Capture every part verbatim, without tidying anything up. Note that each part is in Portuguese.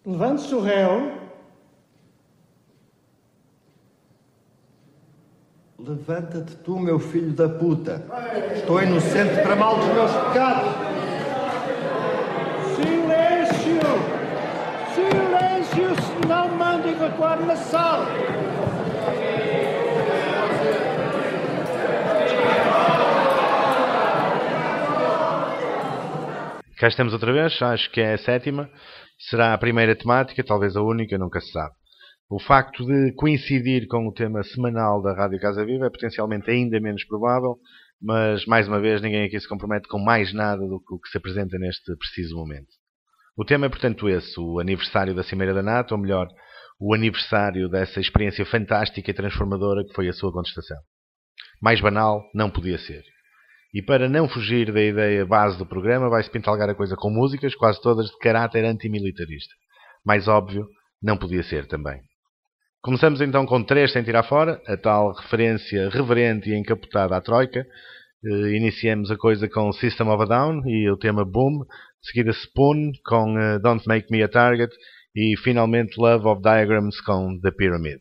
Levante-se o réu. Levanta-te tu, meu filho da puta. Estou inocente para mal dos meus pecados. Silêncio! Silêncio, senão mando evacuar na sala. Cá estamos outra vez, acho que é a sétima. Será a primeira temática, talvez a única, nunca se sabe. O facto de coincidir com o tema semanal da Rádio Casa Viva é potencialmente ainda menos provável, mas, mais uma vez, ninguém aqui se compromete com mais nada do que o que se apresenta neste preciso momento. O tema é, portanto, esse, o aniversário da Cimeira da NATO, ou melhor, o aniversário dessa experiência fantástica e transformadora que foi a sua contestação. Mais banal não podia ser. E para não fugir da ideia base do programa, vai-se pintalgar a coisa com músicas, quase todas de caráter antimilitarista. Mais óbvio, não podia ser também. Começamos então com três sem tirar fora, a tal referência reverente e encapotada à Troika. Uh, iniciamos a coisa com System of a Down e o tema Boom, de seguida Spoon com uh, Don't Make Me a Target e finalmente Love of Diagrams com The Pyramid.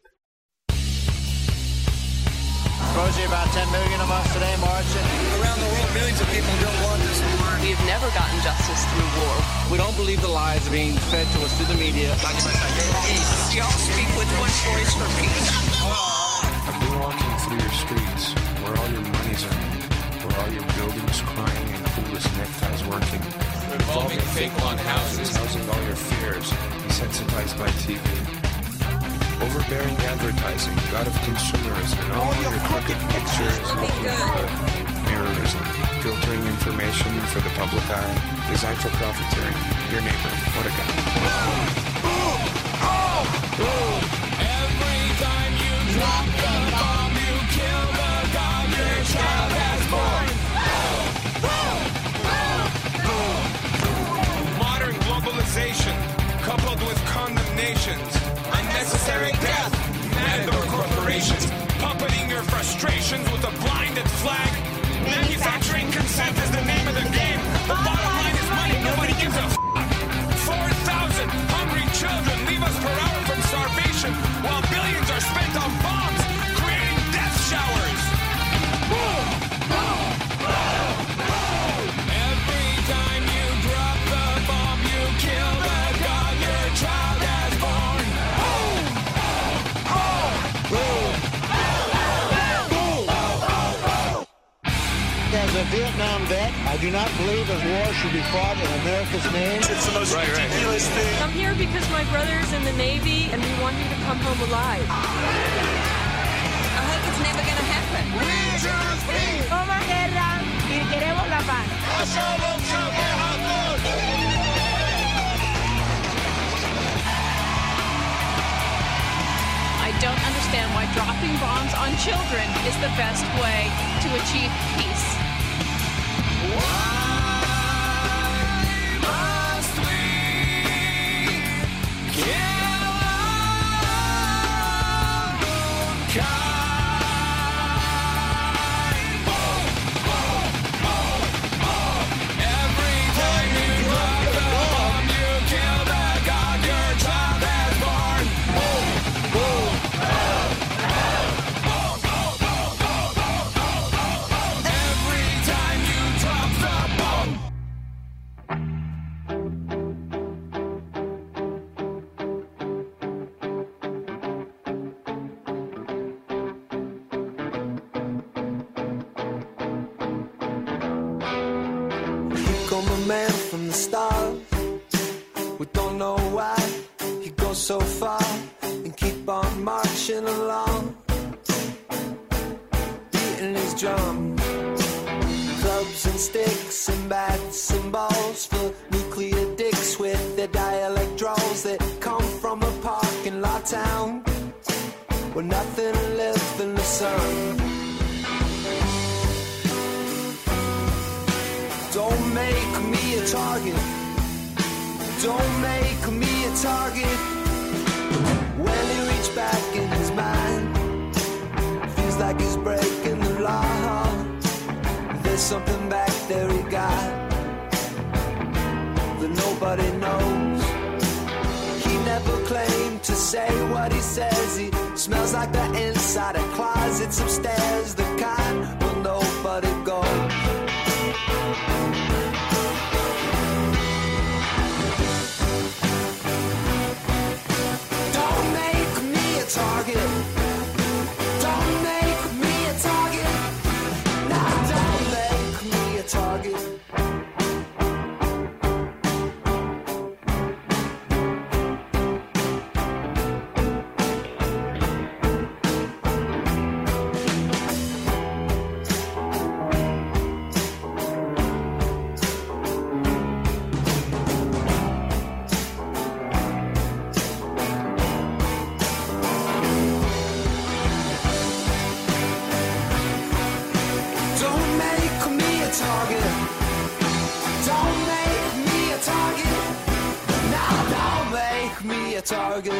Rosie, about ten million of us today marching. Around the world, millions of people don't want this war. We've never gotten justice through war. We don't believe the lies being fed to us through the media. Y'all speak with one voice for peace. I've been walking through your streets, where all your money's earned, where all your buildings crying and coolest neckties working. Revolving fake lawn houses. Housing all your fears, desensitized by T V. Overbearing advertising, god of consumerism, and all your crooked pictures looking good. Mirrorism, filtering information for the public eye, designed for profiteering. Your neighbor, what a guy. Every time you drop the bomb, you kill the god your child has born. Modern globalization, coupled with condemnations, unnecessary death, matador corporations, puppeting your frustrations with a blinded flag. Manufacturing consent is the name of the game. The bottom line is money, nobody gives a f***. four thousand hungry children leave us per hour from starvation, while billions are spent on bombs, creating death showers. Every time you drop the bomb, you kill the god your child has born. As a Vietnam vet, I do not believe that war should be fought in America's name. It's the most Right, right. ridiculous thing. I'm here because my brother's in the Navy and we want me to come home alive. I hope it's never gonna happen. Toma guerra y queremos la paz. I don't understand why dropping bombs on children is the best way to achieve peace. Man from the stars, we don't know why he goes so far and keep on marching along, beating his drum. Clubs and sticks and bats and balls for nuclear dicks with their dialect draws that come from a parking lot town where nothing lives in the sun. Don't make me a target. Don't make me a target. When he reached back in his mind, feels like he's breaking the law. There's something back there he got that nobody knows. He him to say what he says. He smells like the inside of closets upstairs, the kind where nobody goes. Don't make me a target. Don't make me a target. No, don't make me a target. Target.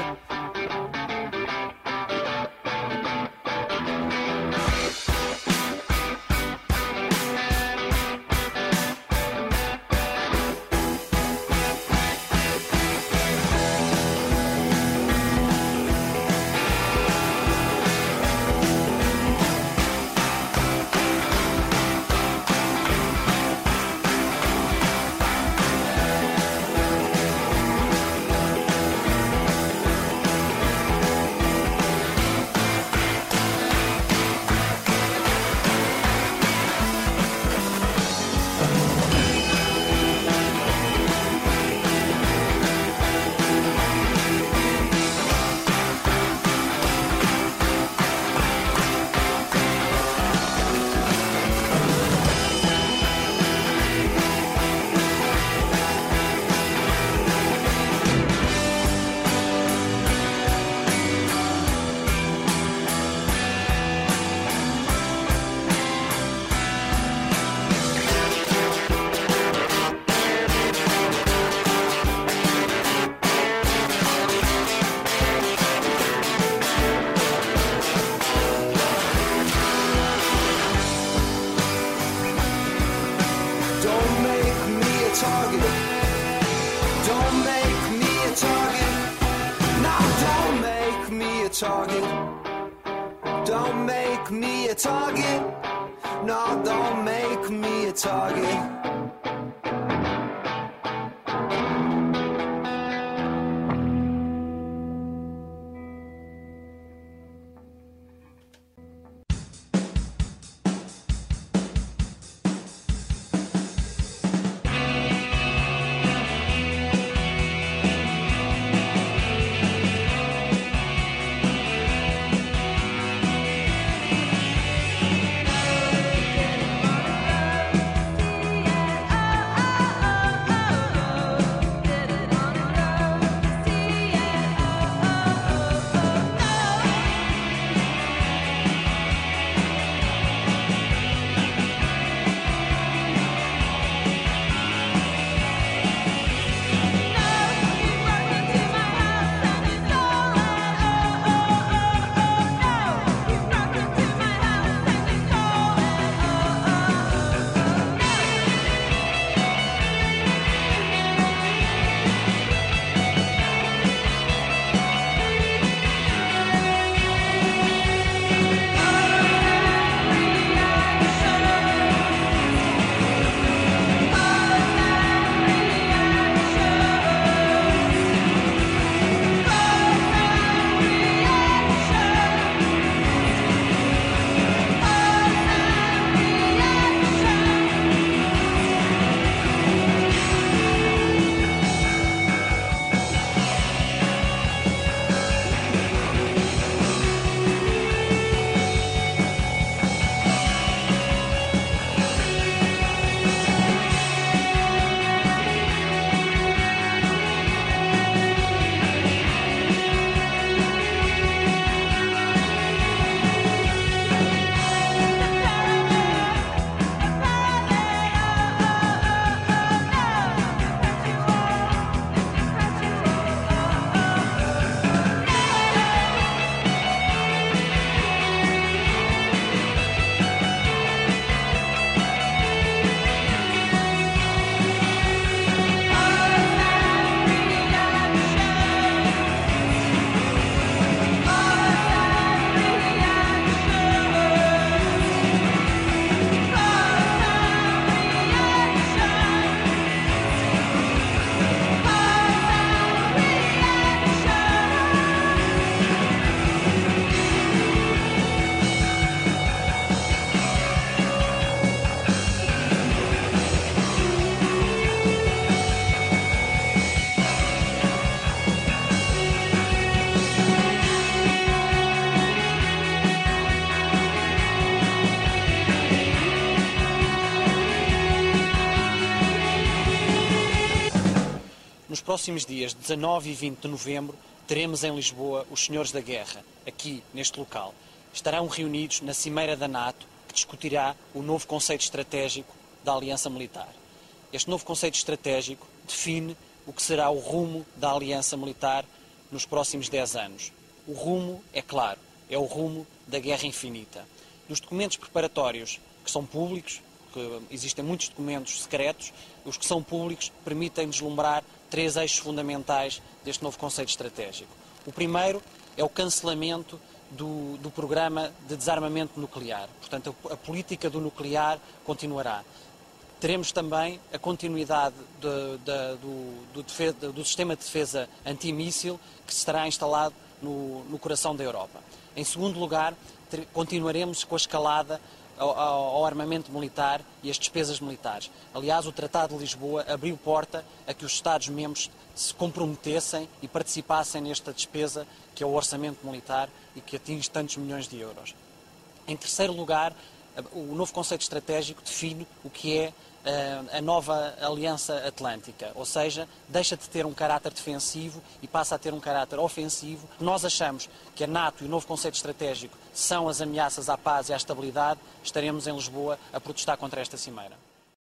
Target. Don't make me a target. No, don't make me a target. Yeah. próximos dias dezanove e vinte de novembro, teremos em Lisboa os Senhores da Guerra, aqui, neste local. Estarão reunidos na Cimeira da NATO, que discutirá o novo conceito estratégico da Aliança Militar. Este novo conceito estratégico define o que será o rumo da Aliança Militar nos próximos dez anos. O rumo é claro, é o rumo da guerra infinita. Nos documentos preparatórios que são públicos, que existem muitos documentos secretos, os que são públicos permitem deslumbrar três eixos fundamentais deste novo conceito estratégico. O primeiro é o cancelamento do, do programa de desarmamento nuclear. Portanto, a, a política do nuclear continuará. Teremos também a continuidade de, de, do, do, defesa, do sistema de defesa antimíssil que estará instalado no, no coração da Europa. Em segundo lugar, ter, continuaremos com a escalada ao, ao armamento militar e as despesas militares. Aliás, o Tratado de Lisboa abriu porta a que os Estados-membros se comprometessem e participassem nesta despesa que é o orçamento militar e que atinge tantos milhões de euros. Em terceiro lugar, o novo conceito estratégico define o que é a nova Aliança Atlântica, ou seja, deixa de ter um caráter defensivo e passa a ter um caráter ofensivo. Nós achamos que a NATO e o novo conceito estratégico são as ameaças à paz e à estabilidade. Estaremos em Lisboa a protestar contra esta cimeira.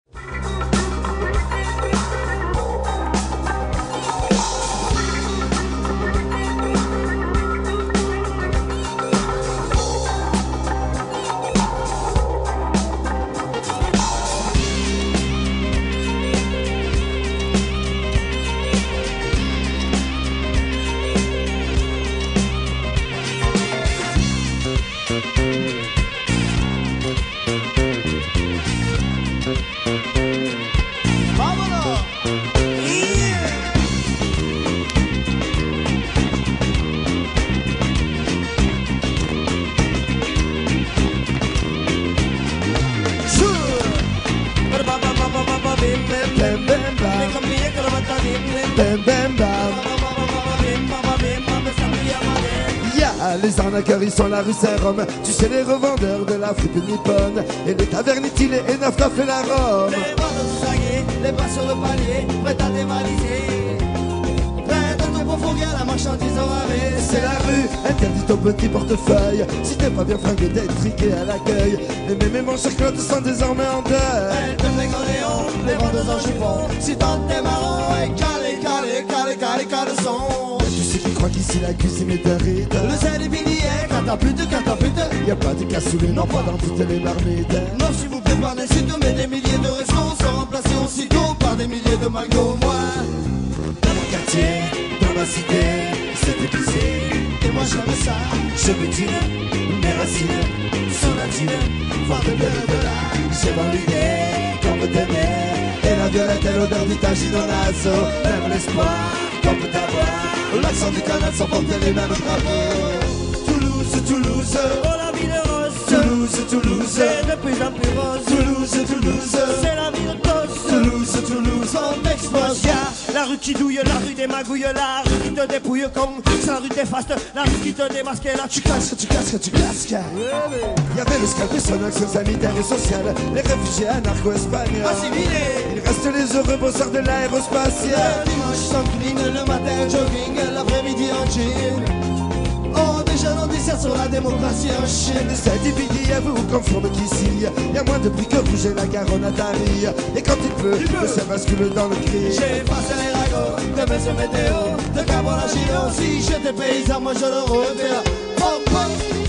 Les arnaqueurs, ils sont la rue Saint-Rome. Tu sais, les revendeurs de la flip nippone. Et les tavernes étilées et neuf cafés la Rome. Les bras de saguer, les bras sur le palier, prêt à dévaliser. Prêt à tout pourfourguer à la marchandise en arrêt. C'est la rue, interdit au petit portefeuille. Si t'es pas bien fringué d'être triqué à l'accueil. Les mémés mon cher Claude sont désormais en deuil. Elles te fait Léon, les vendeuses en chiffon. Si tant t'es marrant, et calé, calé, calé, calé, calé son. Ceux qui croient qu'ici la cuisine est un rite. Le sel est billets, catapulte, catapulte. Y'a pas de cassoulet, non pas dans toutes les marmites. Non, s'il vous plaît, par des sites, mais des milliers de restos sont remplacés aussitôt par des milliers de McDo. Moi, dans mon quartier, dans ma cité, c'est épicé. Et moi j'aime ça. Je me tire, mes racines sont latines. Voir de belle de là, j'ai dans l'idée qu'on peut t'aimer. Et la violette et l'odeur du taginonazo. Même l'espoir qu'on peut avoir. L'accent du canal sans porter les mêmes drapeaux. Toulouse, Toulouse, oh la ville rose. Toulouse, Toulouse, c'est de plus en plus rose. Toulouse, Toulouse, c'est la ville tosse. Toulouse, Toulouse, on expose. Y'a la rue qui douille, la rue des magouilles, la rue qui te dépouille comme la rue des fastes, la rue qui te démasque, là tu casques, tu casques, tu casques. Y'avait le scalp et son action sanitaire et sociale, les réfugiés anarcho-espagnols. Assimilés. Il reste les heureux bosseurs de l'aérospatiale. Le dimanche sans clean, le matin jogging, l'après-midi en jean. Oh, déjà non dessert sur la démocratie en Chine. Ça divise, à vous conforme qu'ici y'a moins de prix que rouge et la Garonne à Paris. Et quand il pleut, le ciel bascule dans le cri. J'ai passé les ragots de mes météo, de Cabon à Gino. Si j'étais paysan, moi je le refais. Pop, pop.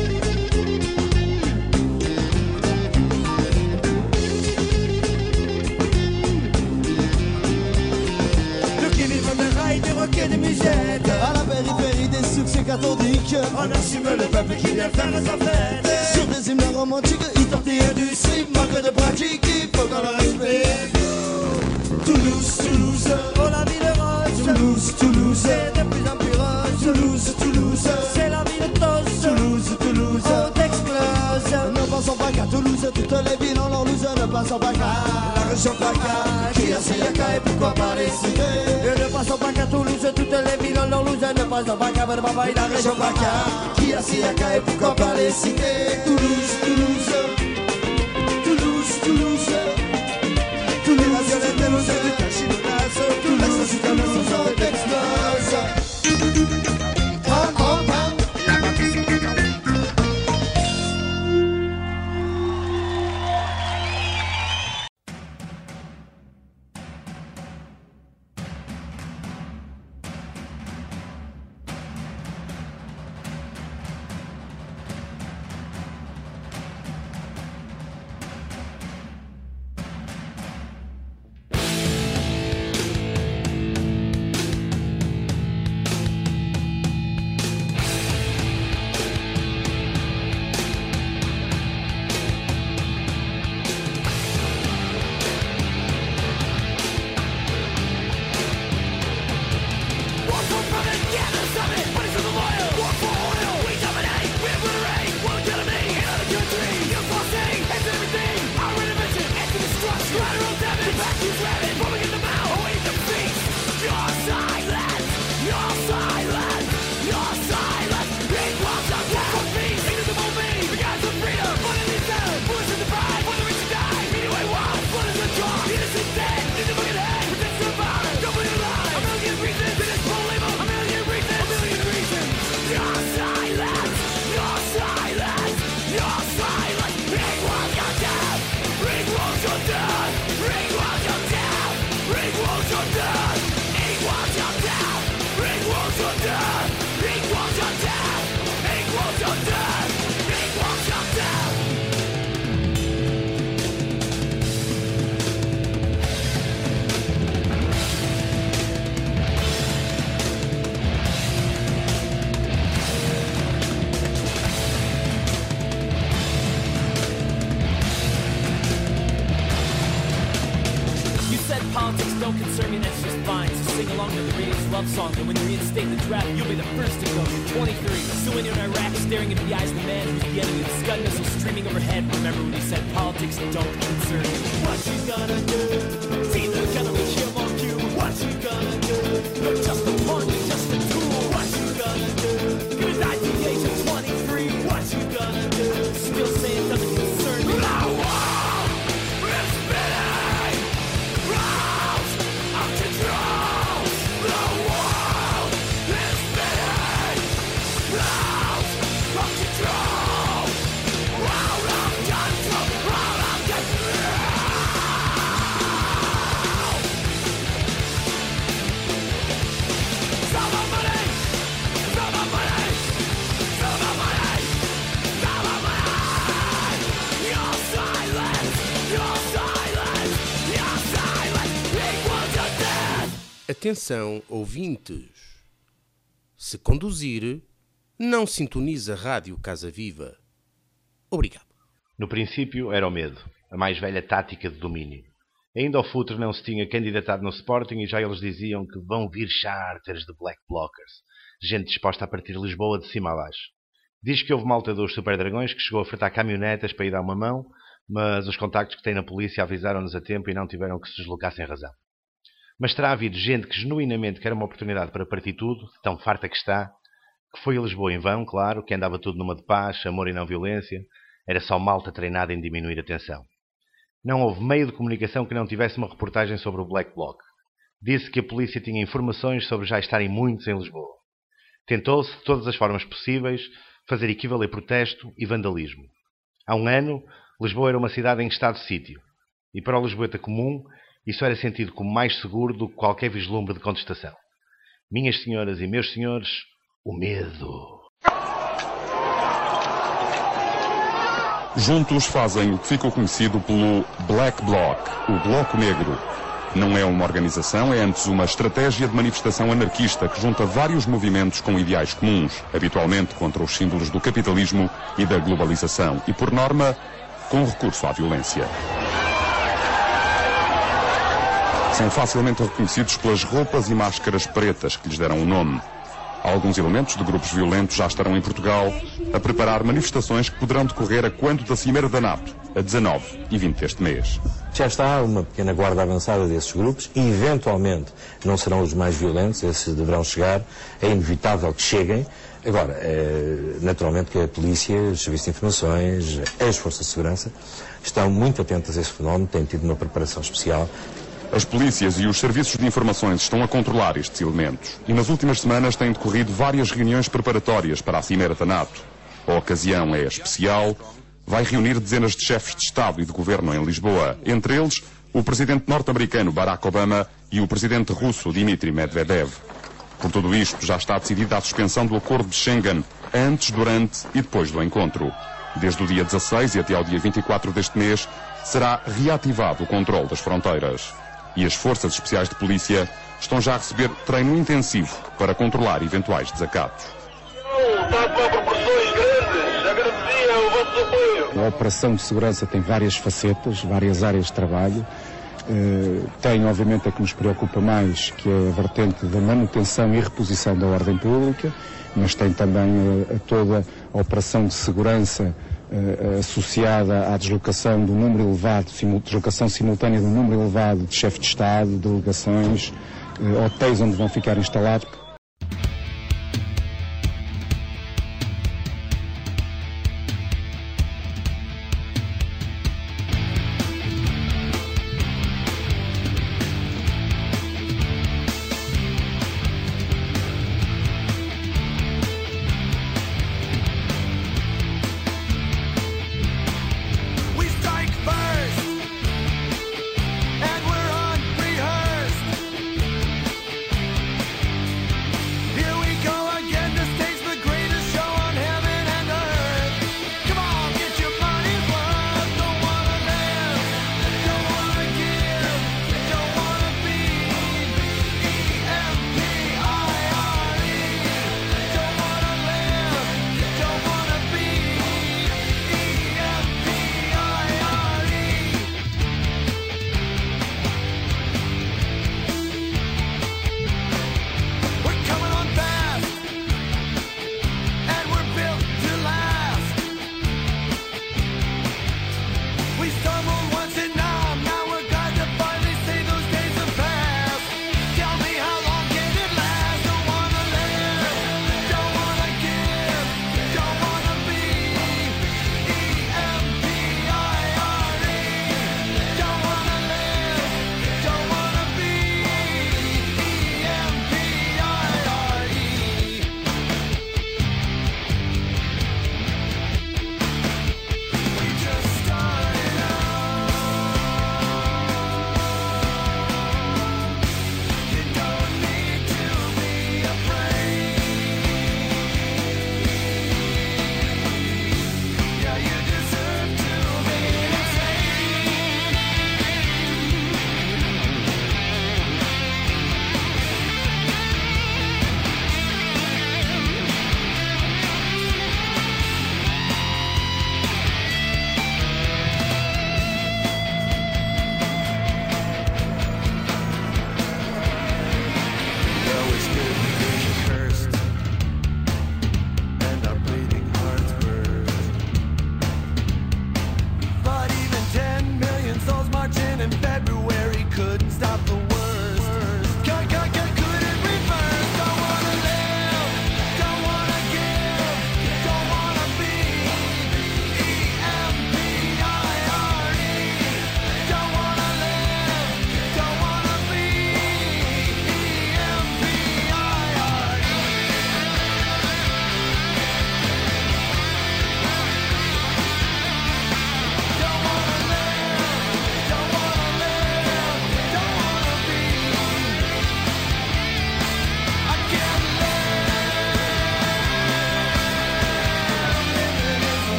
Des roquets, des musettes. À la périphérie des succès cathodiques, on assume le peuple qui vient faire sa fête. Sur des hymnes romantiques, ils tortillent du slip. Manque de pratique, il faut qu'on le respecte. Toulouse, Toulouse, oh la ville rose. Toulouse, Toulouse, c'est de plus en plus rose. Toulouse, Toulouse, c'est la ville tosse. Toulouse, Toulouse, on explose. Ne pensons pas qu'à Toulouse, toutes les villes ont leur loose. Ne pensons pas qu'à la région PACA, qui a Siaka et pourquoi pas les cités. Et ne passons pas qu'à Toulouse, toutes les villes ont leur loose. Ne passons pas qu'à Barbaba et la région PACA, qui a Siaka et pourquoi pas les cités. Toulouse, Toulouse, Toulouse, Toulouse, tous les nationalités, nous sommes du Cachinonazo, tous les nationalités, nous sommes des Politics don't concern me, that's just fine. So sing along to the radio's love song, and when you reinstate the draft, you'll be the first to go. You're twenty-three, so when you're in Iraq, staring into the eyes of the man who's the enemy of the Scud missile streaming overhead. Remember when he said politics don't concern you. What you gonna do? It's either gonna be him or you. What you gonna do? You're just a pawn, you're just a tool. What you gonna do? You died at the age of twenty-three. What you gonna do? Still say it doesn't concern you. The world is spinning. Atenção, ouvintes. Se conduzir, não sintonize a Rádio Casa Viva. Obrigado. No princípio era o medo, a mais velha tática de domínio. Ainda o Futre não se tinha candidatado no Sporting e já eles diziam que vão vir charters de Black Blockers, gente disposta a partir Lisboa de cima a baixo. Diz que houve malta dos Super Dragões que chegou a fretar caminhonetas para ir dar uma mão, mas os contactos que tem na polícia avisaram-nos a tempo e não tiveram que se deslocar sem razão. Mas terá havido gente que genuinamente quer uma oportunidade para partir tudo, tão farta que está, que foi a Lisboa em vão, claro, que andava tudo numa de paz, amor e não violência, era só malta treinada em diminuir a tensão. Não houve meio de comunicação que não tivesse uma reportagem sobre o Black Bloc. Disse que a polícia tinha informações sobre já estarem muitos em Lisboa. Tentou-se, de todas as formas possíveis, fazer equivaler protesto e vandalismo. Há um ano, Lisboa era uma cidade em estado de sítio, e para o lisboeta comum, isso era sentido como mais seguro do que qualquer vislumbre de contestação. Minhas senhoras e meus senhores, o medo. Juntos fazem o que ficou conhecido pelo Black Bloc, o Bloco Negro. Não é uma organização, é antes uma estratégia de manifestação anarquista que junta vários movimentos com ideais comuns, habitualmente contra os símbolos do capitalismo e da globalização, e por norma, com recurso à violência. São facilmente reconhecidos pelas roupas e máscaras pretas que lhes deram o nome. Alguns elementos de grupos violentos já estarão em Portugal a preparar manifestações que poderão decorrer a quando da Cimeira da NATO, a dezanove e vinte deste mês. Já está uma pequena guarda avançada desses grupos e, eventualmente, não serão os mais violentos, esses deverão chegar, é inevitável que cheguem. Agora, é, naturalmente que a polícia, os serviços de informações, as forças de segurança, estão muito atentas a esse fenómeno, têm tido uma preparação especial. As polícias e os serviços de informações estão a controlar estes elementos e nas últimas semanas têm decorrido várias reuniões preparatórias para a Cimeira da NATO. A ocasião é especial, vai reunir dezenas de chefes de Estado e de Governo em Lisboa, entre eles o presidente norte-americano Barack Obama e o presidente russo Dmitry Medvedev. Por tudo isto, já está decidida a suspensão do Acordo de Schengen antes, durante e depois do encontro. Desde o dia dezasseis e até ao dia vinte e quatro deste mês, será reativado o controle das fronteiras. E as forças especiais de polícia estão já a receber treino intensivo para controlar eventuais desacatos. Está com proporções grandes, agradecia o vosso apoio. A operação de segurança tem várias facetas, várias áreas de trabalho. Uh, tem, obviamente, a que nos preocupa mais, que é a vertente da manutenção e reposição da ordem pública, mas tem também uh, a toda a operação de segurança Uh, associada à deslocação do número elevado, simul deslocação simultânea do número elevado de chefes de Estado, delegações, uh, hotéis onde vão ficar instalados.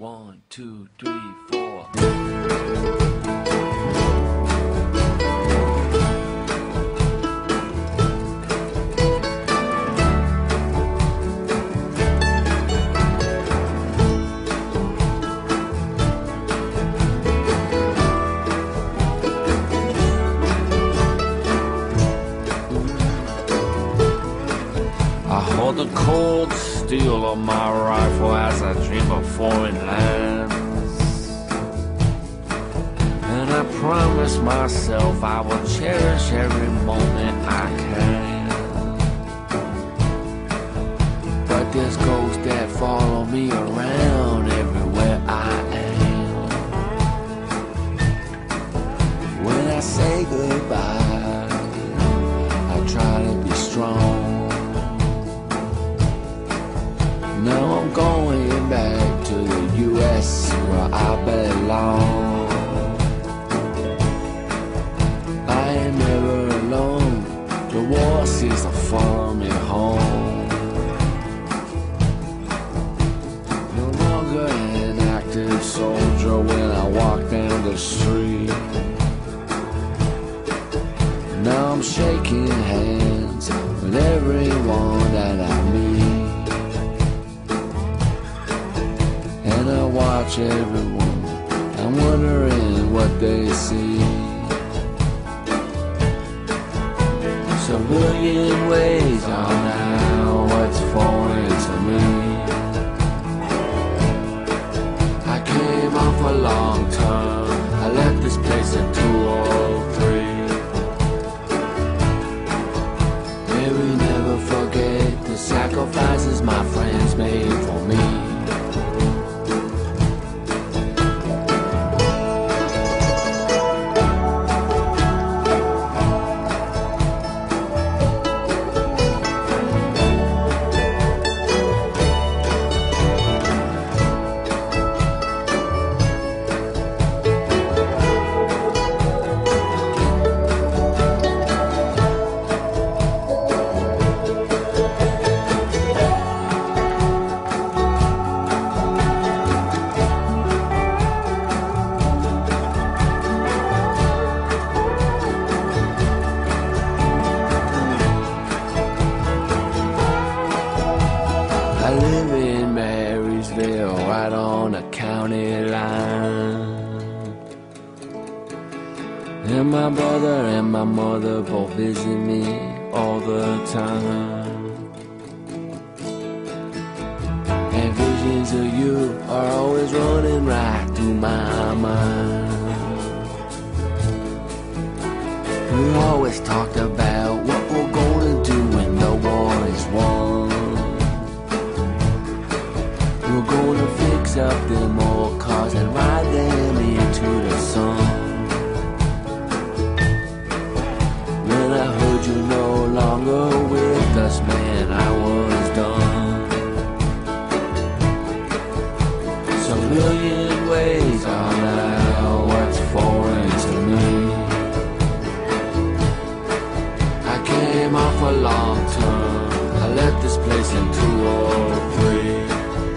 One, two, three, four. I hold the cold steel of my rifle as I dream of foreign lands. And I promise myself I will cherish every moment I can. But there's ghosts that follow me around everywhere I am. When I say goodbye, I try to be strong. Now I'm going back to the U S where I belong. I am never alone. The war seems to follow me home. No longer an active soldier when I walk down the street. Now I'm shaking hands with everyone that I meet. And I watch everyone, I'm wondering what they see. Civilian ways are now what's foreign to me. I came off a long term, I left this place in two oh three. May we never forget the sacrifices my friends made for me. I live in Marysville, right on the county line. And my brother and my mother both visit me all the time. And visions of you are always running right through my mind. We always talked about what we're gonna do when the war is won. We're gonna fix up them old cars and ride them into the sun. When I heard you no longer with us, man, I was done. So a million ways are now what's foreign to me. I came off a long term, I left this place in two oh three.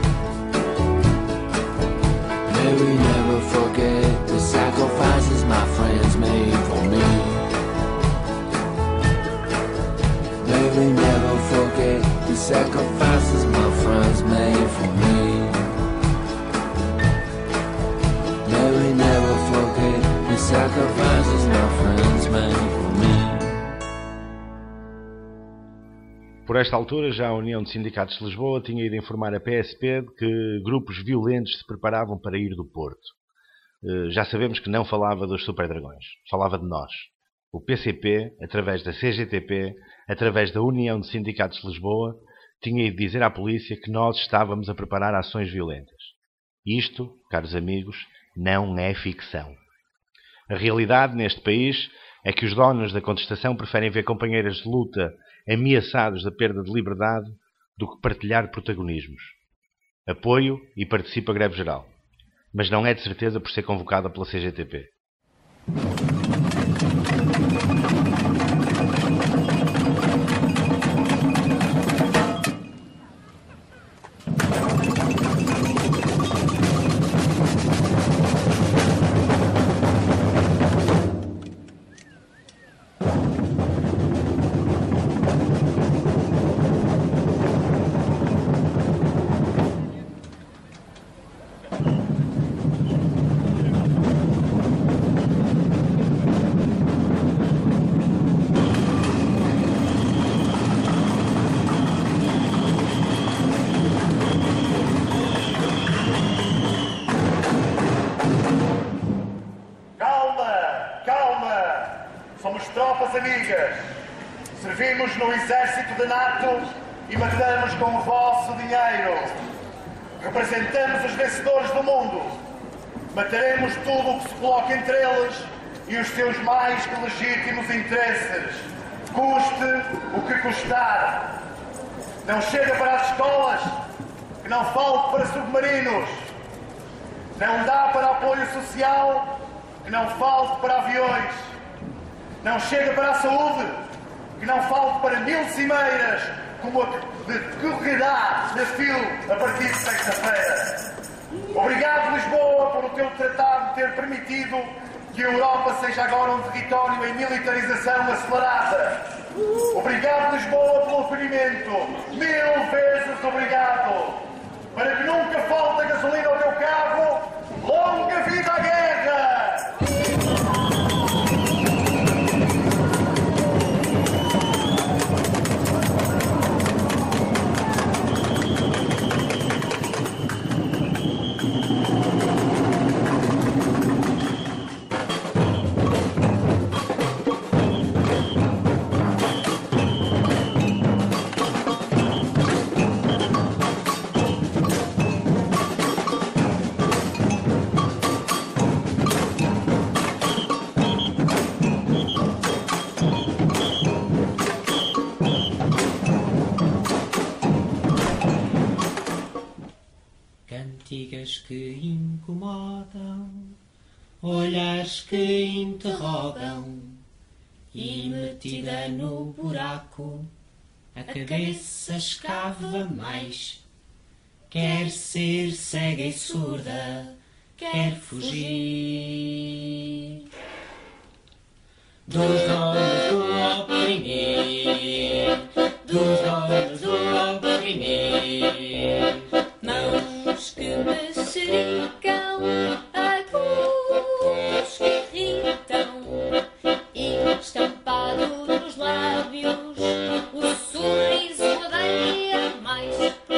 May we never forget the sacrifices my friends made for me. May we never forget the sacrifices my friends made for me. May we never forget the sacrifices my friends made for me. Por esta altura, já a União de Sindicatos de Lisboa tinha ido informar a P S P de que grupos violentos se preparavam para ir do Porto. Já sabemos que não falava dos Superdragões, falava de nós. O P C P, através da C G T P, através da União de Sindicatos de Lisboa, tinha ido dizer à polícia que nós estávamos a preparar ações violentas. Isto, caros amigos, não é ficção. A realidade neste país é que os donos da contestação preferem ver companheiras de luta ameaçados da perda de liberdade do que partilhar protagonismos. Apoio e participo a greve geral, mas não é de certeza por ser convocada pela C G T P. no exército da NATO e matamos com o vosso dinheiro. Representamos os vencedores do mundo. Mataremos tudo o que se coloca entre eles e os seus mais que legítimos interesses. Custe o que custar. Não chega para as escolas, que não falte para submarinos. Não dá para apoio social, que não falte para aviões. Não chega para a saúde, que não falte para mil cimeiras, como a que decorrerá na fila a partir de sexta-feira. Obrigado, Lisboa, por o teu tratado ter permitido que a Europa seja agora um território em militarização acelerada. Obrigado, Lisboa, pelo acolhimento. Mil vezes obrigado. Para que nunca falte a gasolina ao meu carro, longa vida à guerra! Cantigas que incomodam, olhares que interrogam, e metida no buraco, a cabeça escava mais. Quer ser cega e surda, quer fugir dos donos do oprimir, dos donos do oprimir. Mãos que mexericam, agudos que irritam, e estampado nos lábios o sorriso odeia mais.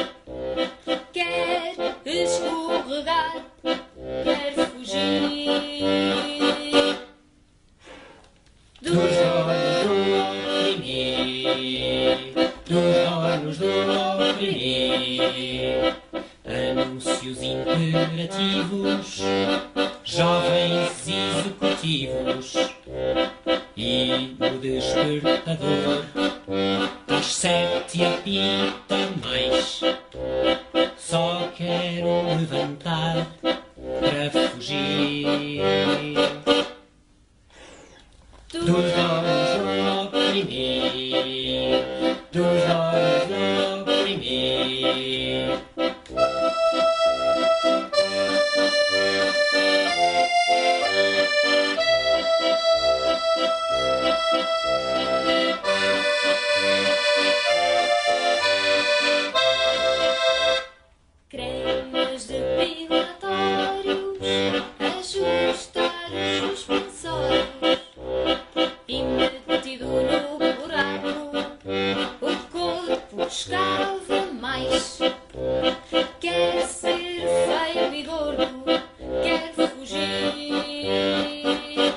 Quer escorregar, quer fugir dos donos do oprimir, dos donos do oprimir. Anúncios imperativos, jovens executivos, e o despertador às sete apita mais. Só quero levantar para fugir dos donos do oprimir, dos donos do oprimir. cremes depilatórios, ajustar os suspensórios, e metido no buraco, o corpo escava mais. Quer ser feio e gordo, quer fugir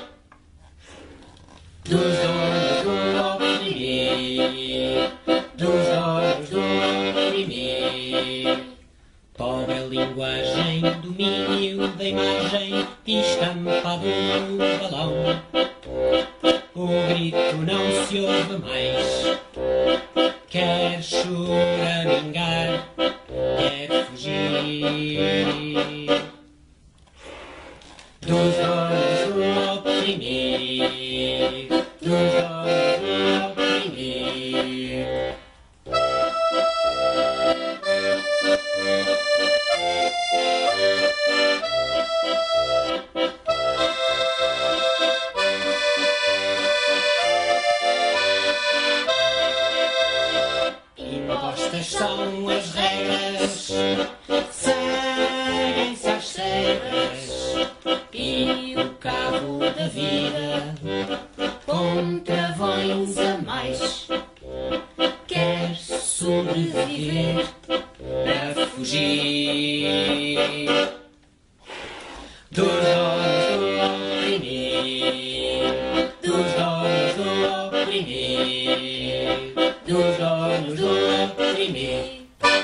dos donos do oprimir, dos donos do oprimir. Pobre linguagem, domínio da imagem, estampado no balão. O grito não se ouve mais. Quer choramingar, quer fugir dos donos do oprimir, dos donos do oprimir. Impostas são as regras, seguem-se as cegas, e o cabo da vida com travões a mais. Quer sobreviver para fugir dos donos do oprimir, dos donos do oprimir, dos ajudou a primeiro.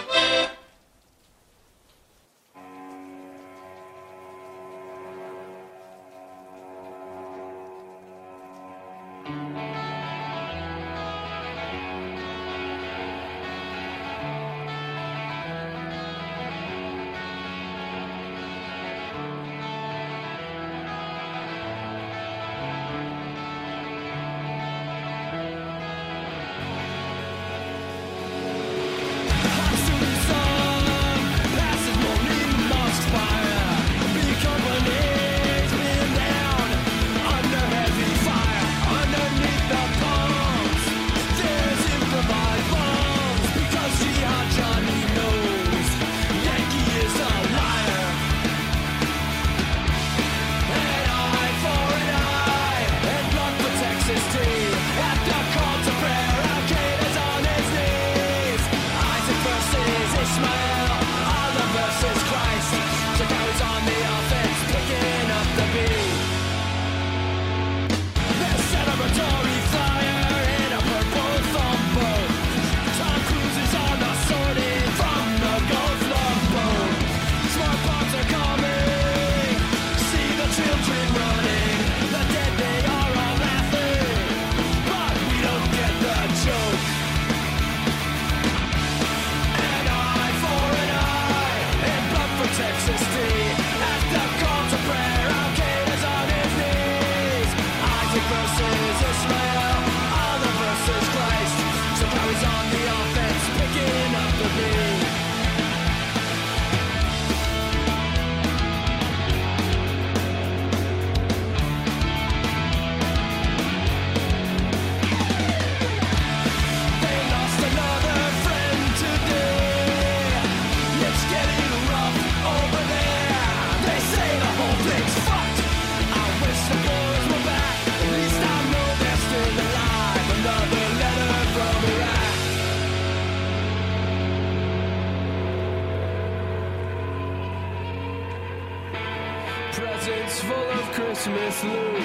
Presents full of Christmas loot.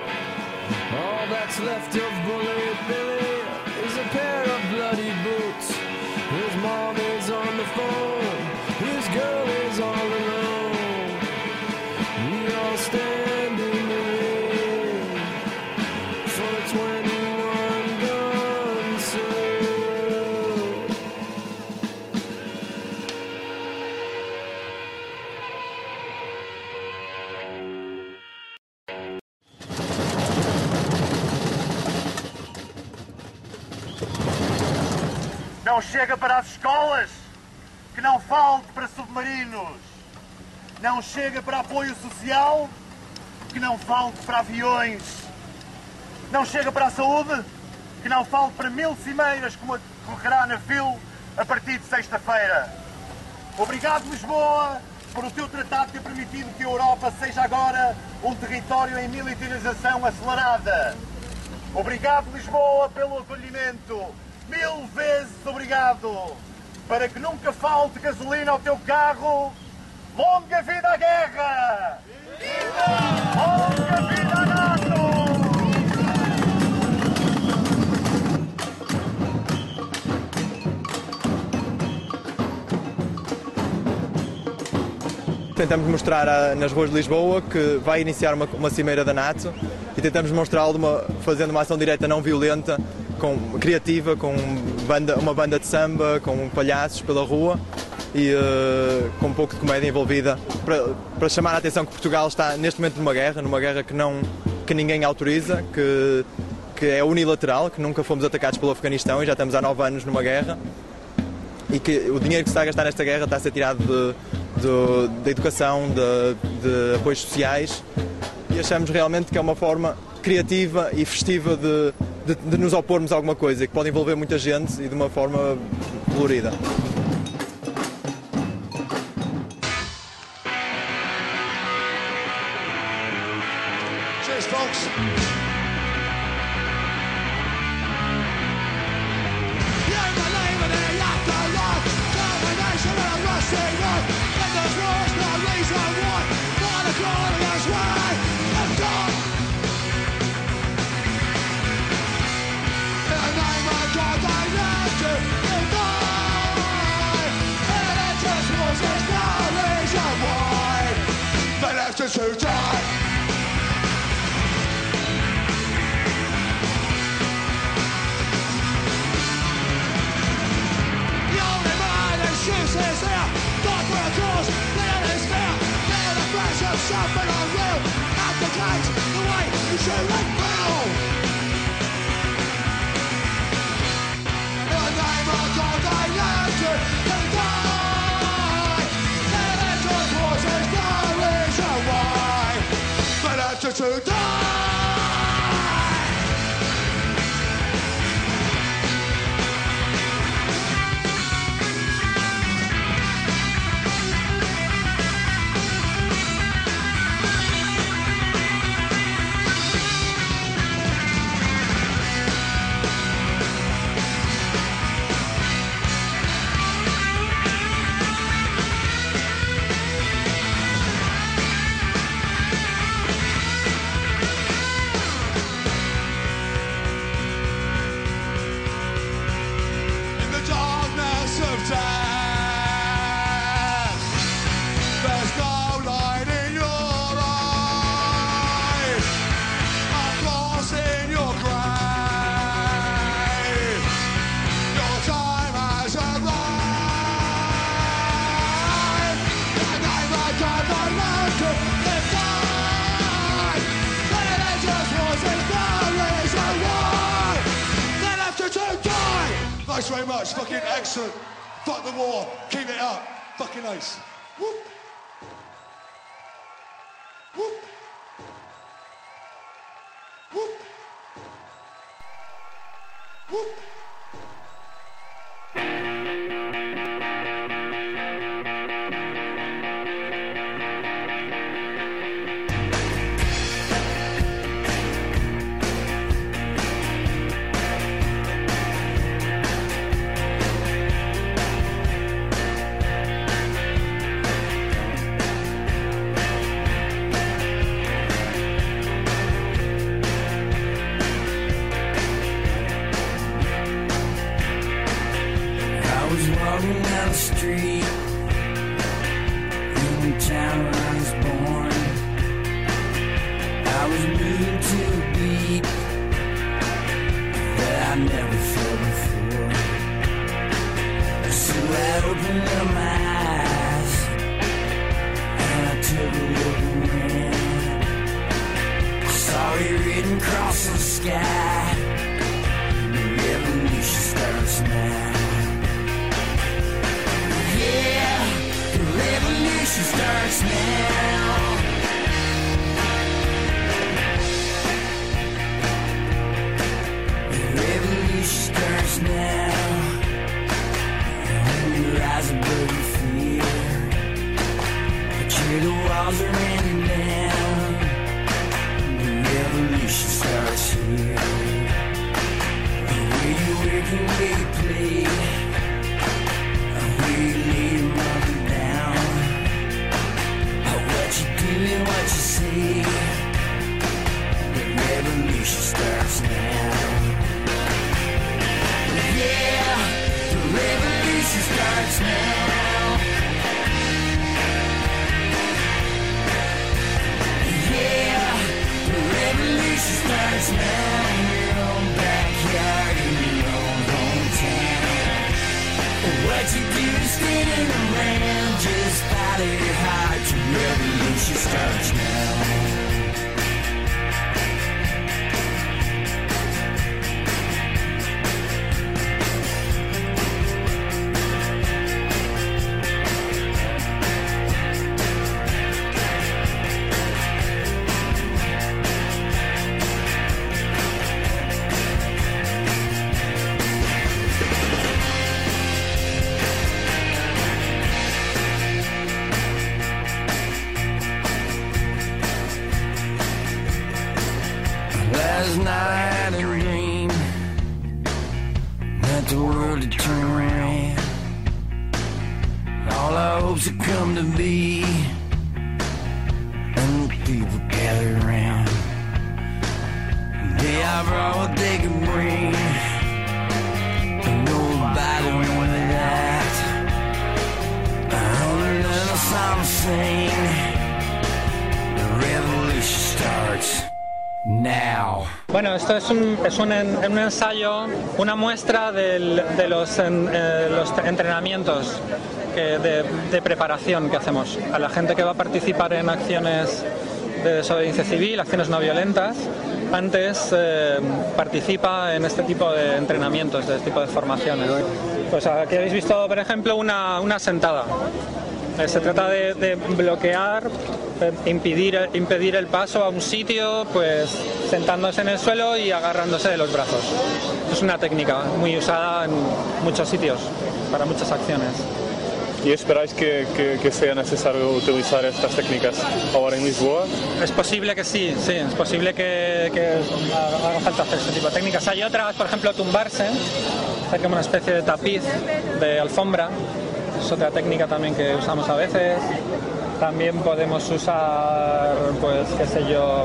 All that's left of Bullet Billy is a pair of bloody boots. His mom is on the phone, his girl is all alone. We all stand in the ring for a twenty-one gun sale. Não chega para as escolas, que não falte para submarinos. Não chega para apoio social, que não falte para aviões. Não chega para a saúde, que não falte para mil cimeiras, como correrá na F I L a partir de sexta-feira. Obrigado, Lisboa, por o teu tratado ter permitido que a Europa seja agora um território em militarização acelerada. Obrigado, Lisboa, pelo acolhimento. Mil vezes obrigado. Para que nunca falte gasolina ao teu carro. Longa vida à guerra! Longa vida à NATO! Tentamos mostrar a, nas ruas de Lisboa que vai iniciar uma, uma cimeira da NATO e tentamos mostrá-lo fazendo uma ação direta não violenta, com, criativa, com banda, uma banda de samba, com palhaços pela rua e uh, com um pouco de comédia envolvida, para, para chamar a atenção que Portugal está neste momento numa guerra, numa guerra que, não, que ninguém autoriza, que, que é unilateral, que nunca fomos atacados pelo Afeganistão e já estamos há nove anos numa guerra e que o dinheiro que se está a gastar nesta guerra está a ser tirado de, de, de educação, de, de apoios sociais e achamos realmente que é uma forma criativa e festiva de, de, de nos opormos a alguma coisa que pode envolver muita gente e de uma forma colorida. Cheers, folks. In the name of God, I left you. to die. The only man that shoots is there. Thought for a cause, then is there. Then the flash of something on you. Abdicate the way you should let go. In the name of God, I learned to die. Then it just was no reason why. But after to die. Thanks very much, fucking excellent. Fuck the war, keep it up. Fucking ace. Whoop. Whoop. Whoop. Whoop. Walking down the street in the town where I was born. I was moving to a beat that I never felt before. So I opened up my eyes and I took a look around. I saw it written across the sky. The revolution starts now. Yeah, the revolution starts now. The revolution starts now. When you rise above your fear, but here the walls are raining down. The revolution starts here. Where you work and where you play, where you lay your mother down, what you do and what you say. The revolution starts now. Yeah, the revolution starts now. Yeah, the revolution starts now. In your own backyard, in your own hometown. What you do is standing around, just follow your heart. The revolution starts now. Last night I had a dream that the world had turned around. All our hopes had come to be, and the people gathered around. They all brought what they could bring, and nobody went with that. I heard a little song sing. The Bueno, esto es un, es un, en, un ensayo, una muestra del, de los, en, eh, los entrenamientos que, de, de preparación que hacemos a la gente que va a participar en acciones de desobediencia civil, acciones no violentas. Antes eh, participa en este tipo de entrenamientos, de este tipo de formaciones. Pues aquí habéis visto, por ejemplo, una, una sentada. Eh, se trata de, de bloquear, eh, impedir, impedir el paso a un sitio, pues sentándose en el suelo y agarrándose de los brazos. Es una técnica muy usada en muchos sitios, para muchas acciones. ¿Y esperáis que, que, que sea necesario utilizar estas técnicas ahora en Lisboa? Es posible que sí, sí, es posible que, que haga falta hacer este tipo de técnicas. Hay otras, por ejemplo, tumbarse, hacer como una especie de tapiz de alfombra, es otra técnica también que usamos a veces. También podemos usar, pues, qué sé yo,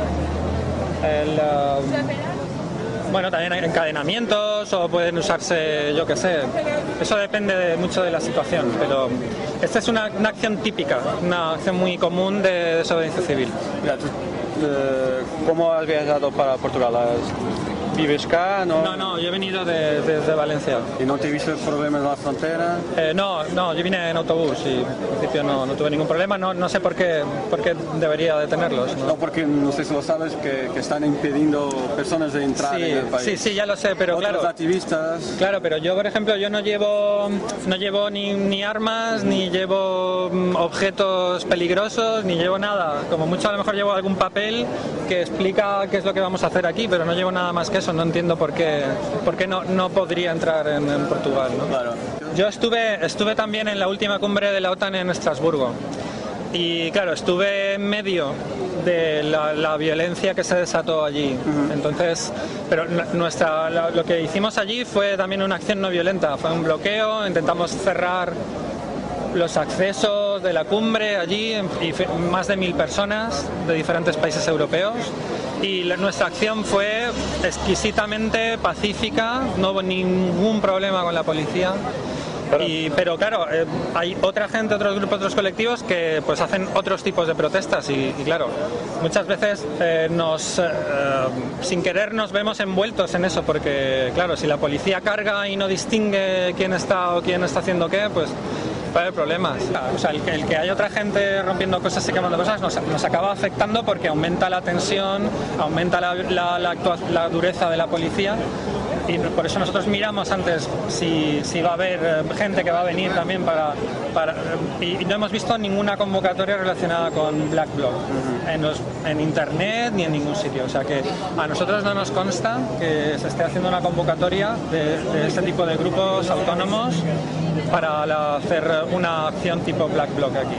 el... Uh, Bueno, también hay encadenamientos o pueden usarse, yo qué sé, eso depende de, mucho de la situación, pero esta es una, una acción típica, una acción muy común de desobediencia civil. Mira, tú, eh, ¿cómo has viajado para Portugal? ¿Vives acá? No, no, no yo he venido de, de, de Valencia. ¿Y no te viste problemas en la frontera? Eh, no, no, yo vine en autobús y en principio no, no tuve ningún problema, no, no sé por qué, por qué debería de tenerlos. ¿no? no, porque no sé si lo sabes, que, que están impidiendo personas de entrar sí, en el país. Sí, sí, ya lo sé, pero Otros claro... activistas... Claro, pero yo, por ejemplo, yo no llevo, no llevo ni, ni armas, ni llevo objetos peligrosos, ni llevo nada. Como mucho a lo mejor llevo algún papel que explica qué es lo que vamos a hacer aquí, pero no llevo nada más que eso. No entiendo por qué, por qué no, no podría entrar en, en Portugal, ¿no? Claro. Yo estuve, estuve también en la última cumbre de la OTAN en Estrasburgo y claro, estuve en medio de la, la violencia que se desató allí. Uh-huh. Entonces, pero nuestra, la, lo que hicimos allí fue también una acción no violenta, fue un bloqueo, intentamos cerrar los accesos de la cumbre allí, y más de mil personas de diferentes países europeos, y la, nuestra acción fue exquisitamente pacífica, no hubo ningún problema con la policía. Y, pero claro, eh, hay otra gente, otros grupos, otros colectivos que pues hacen otros tipos de protestas y, y claro, muchas veces eh, nos, eh, sin querer nos vemos envueltos en eso, porque claro, si la policía carga y no distingue quién está o quién está haciendo qué, pues va a haber problemas. O sea, el que, el que hay otra gente rompiendo cosas y quemando cosas nos, nos acaba afectando porque aumenta la tensión, aumenta la, la, la, actua- la dureza de la policía. Y por eso nosotros miramos antes si, si va a haber gente que va a venir también para... para y, y no hemos visto ninguna convocatoria relacionada con Black Bloc en, los, en internet ni en ningún sitio. O sea que a nosotros no nos consta que se esté haciendo una convocatoria de, de este tipo de grupos autónomos para la, hacer una acción tipo Black Bloc aquí.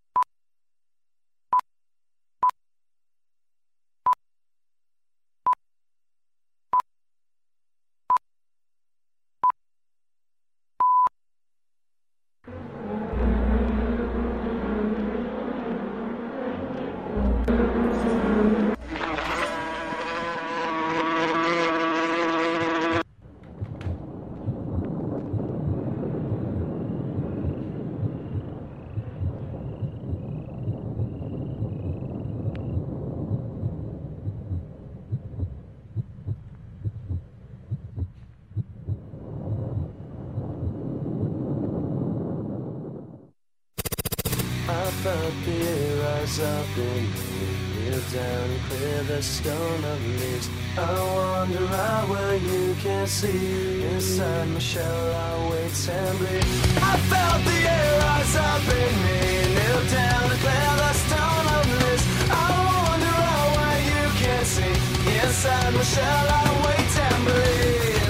I felt the air rise up in me, kneel down and clear the stone of leaves. I wander out where you can't see, inside my shell I wait and bleed. I felt the air rise up in me, kneel down and clear the stone of leaves. I wander out where you can't see, inside my shell I wait and bleed.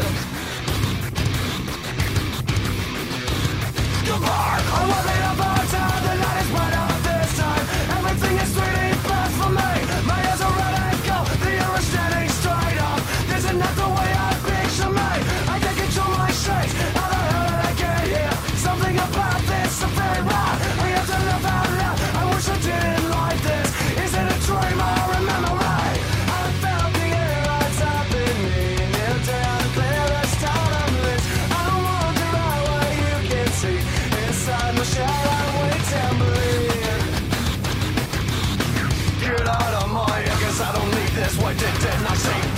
Goodbye, I want it up on time, the night is bright out this time. Everything is really fast for me. My ears are red and gold, the air is standing straight up. This is not the way I picture me. I can't control my shakes, how the hell did I get here? Something about this is very wrong. I have to live out loud, I wish I didn't like this. Is it a dream or a memory? I felt the air rise up in me, kneel down and clear the stone of bliss. I wander out where you can see, inside my shell I wait and bleed. Get out of my ear, cause I don't need this. What did, didn't I say?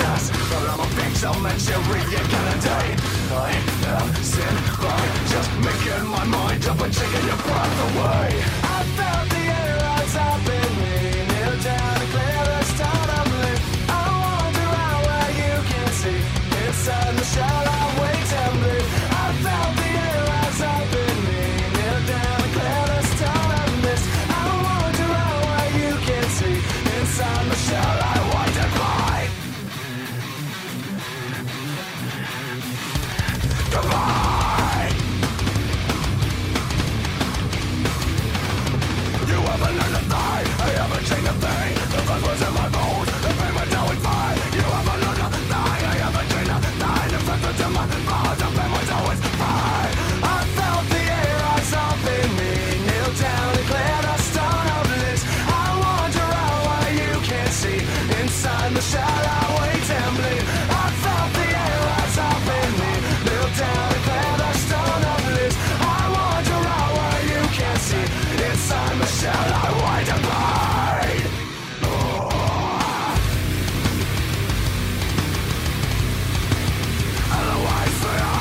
Some Manchurian candidate. I am sin by just making my mind up and taking your breath away. I felt the air rise up in me, kneel down and clear the start of me. I wander out where you can see, inside the shell I wait and bleed. I felt the air rise up in me, kneel down and clear the start of this. I wander out where you can see, inside the shell I wait and bleed. Goodbye. You haven't learned a thing, I haven't changed a thing. The blood was in my bones, the pain went down with fire. You haven't learned a thing, I haven't changed a thing. The blood was in my bones, the pain went down with fire. I felt the air rise up in me, kneel down and clear the stone of this. I wander out where you can't see, inside the shadow I wait and bleed. I felt the air rise up in me, kneel down and clear the stone of this. I wander out where you can't see, inside the shadow I wait and bleed. Otherwise we are.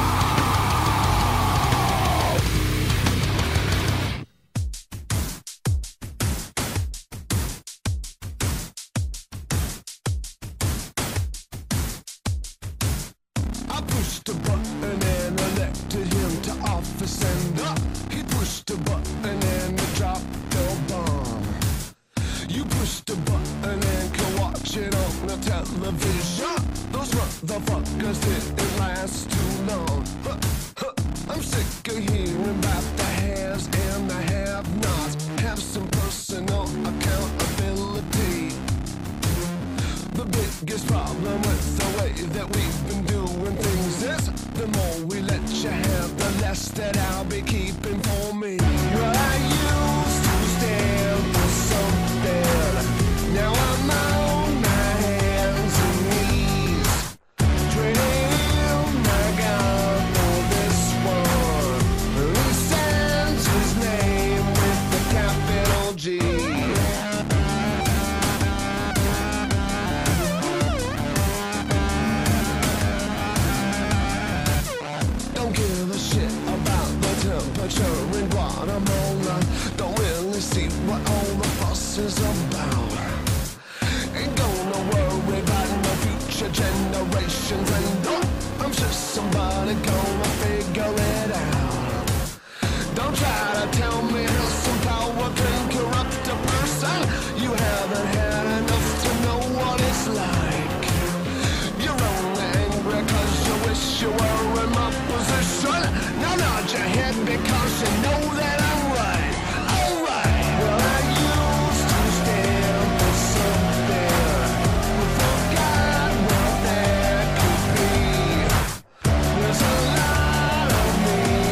I pushed a button and elected him to office, and up he pushed a button and it dropped the bomb. You pushed a button and could watch it on the television. Those motherfuckers didn't last too long. Huh, huh. I'm sick of hearing about the haves and the have-nots. Have some personal accountability. The biggest problem with the way that we've been doing things is the more we let you have, the less that I'll be keeping for me. I used to stand for something. Now I'm on my hands and knees, trading my God for this one. He signs his name with the capital G. Don't give a shit about the temperature in Guatemala. Don't really see what all the fuss is about. Ain't gonna worry about no future generations, and oh, I'm sure somebody gonna figure it out. Don't try to tell me how some power can corrupt a person. You haven't had enough to know what it's like. You're only angry cause you wish you were in my position. Now nod your head because you know that I'm right. Alright, well I used to stand for something. We forgot what that could be. There's a lot of me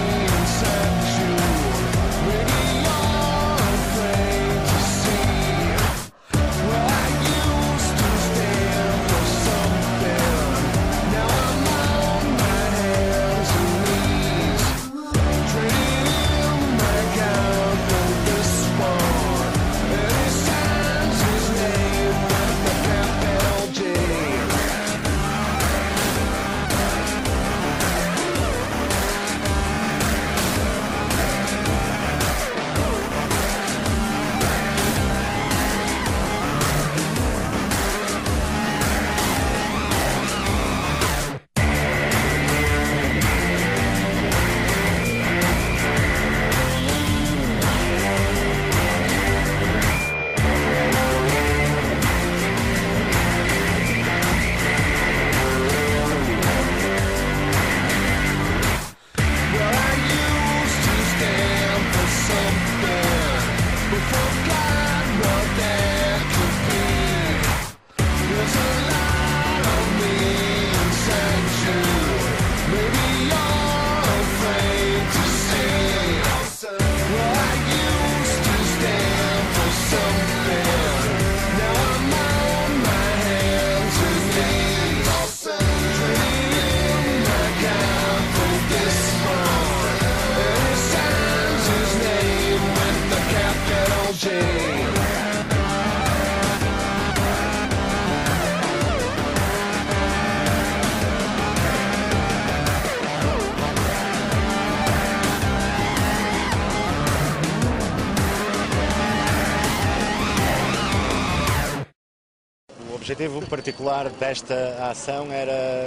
objetivo particular desta ação era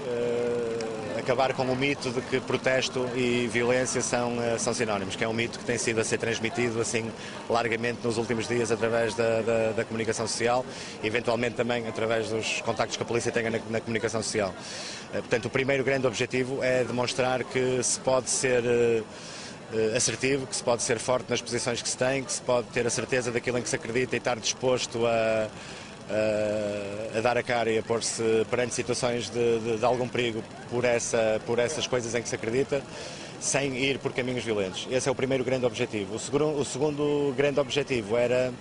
uh, acabar com o mito de que protesto e violência são, uh, são sinónimos, que é um mito que tem sido a ser transmitido assim largamente nos últimos dias através da, da, da comunicação social, eventualmente também através dos contactos que a polícia tenha na, na comunicação social. Uh, portanto, o primeiro grande objetivo é demonstrar que se pode ser uh, assertivo, que se pode ser forte nas posições que se tem, que se pode ter a certeza daquilo em que se acredita e estar disposto a, a, a dar a cara e a pôr-se perante situações de, de, de algum perigo por, essa, por essas coisas em que se acredita, sem ir por caminhos violentos. Esse é o primeiro grande objetivo. O segundo, o segundo grande objetivo era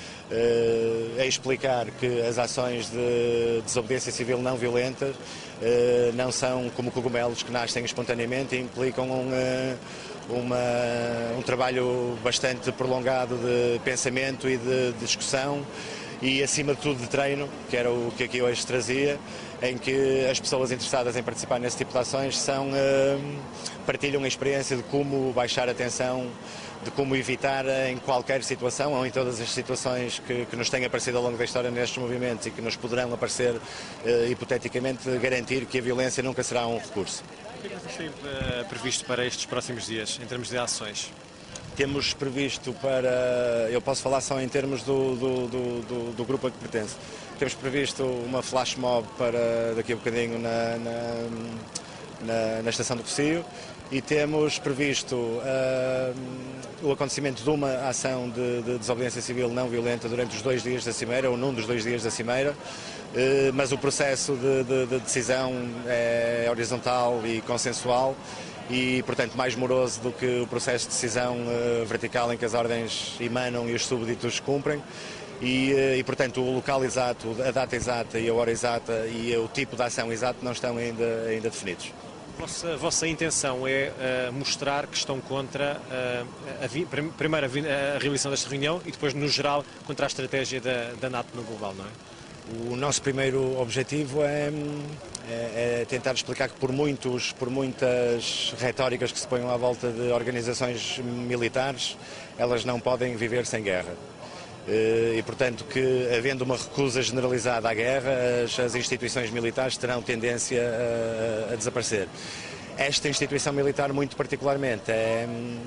Uh, é explicar que as ações de desobediência civil não violenta uh, não são como cogumelos que nascem espontaneamente e implicam um, uh, uma, um trabalho bastante prolongado de pensamento e de, de discussão e, acima de tudo, de treino, que era o que aqui hoje trazia, em que as pessoas interessadas em participar nesse tipo de ações são, uh, partilham a experiência de como baixar a tensão, de como evitar em qualquer situação ou em todas as situações que, que nos têm aparecido ao longo da história nestes movimentos e que nos poderão aparecer, uh, hipoteticamente, garantir que a violência nunca será um recurso. O que é que vocês têm uh, previsto para estes próximos dias, em termos de ações? Temos previsto para, eu posso falar só em termos do, do, do, do, do grupo a que pertence, temos previsto uma flash mob para daqui a bocadinho na, na, na, na estação do Rossio. E temos previsto uh, o acontecimento de uma ação de, de desobediência civil não violenta durante os dois dias da Cimeira, ou num dos dois dias da Cimeira, uh, mas o processo de, de, de decisão é horizontal e consensual e, portanto, mais moroso do que o processo de decisão uh, vertical em que as ordens emanam e os súbditos cumprem. E, uh, e, portanto, o local exato, a data exata e a hora exata e o tipo de ação exato não estão ainda, ainda definidos. A vossa, a vossa intenção é uh, mostrar que estão contra uh, a, vi, primeiro a, a realização desta reunião e depois, no geral, contra a estratégia da, da NATO no global, não é? O nosso primeiro objetivo é, é, é tentar explicar que por, muitos, por muitas retóricas que se ponham à volta de organizações militares, elas não podem viver sem guerra. E, portanto, que havendo uma recusa generalizada à guerra, as, as instituições militares terão tendência a, a desaparecer. Esta instituição militar, muito particularmente, é,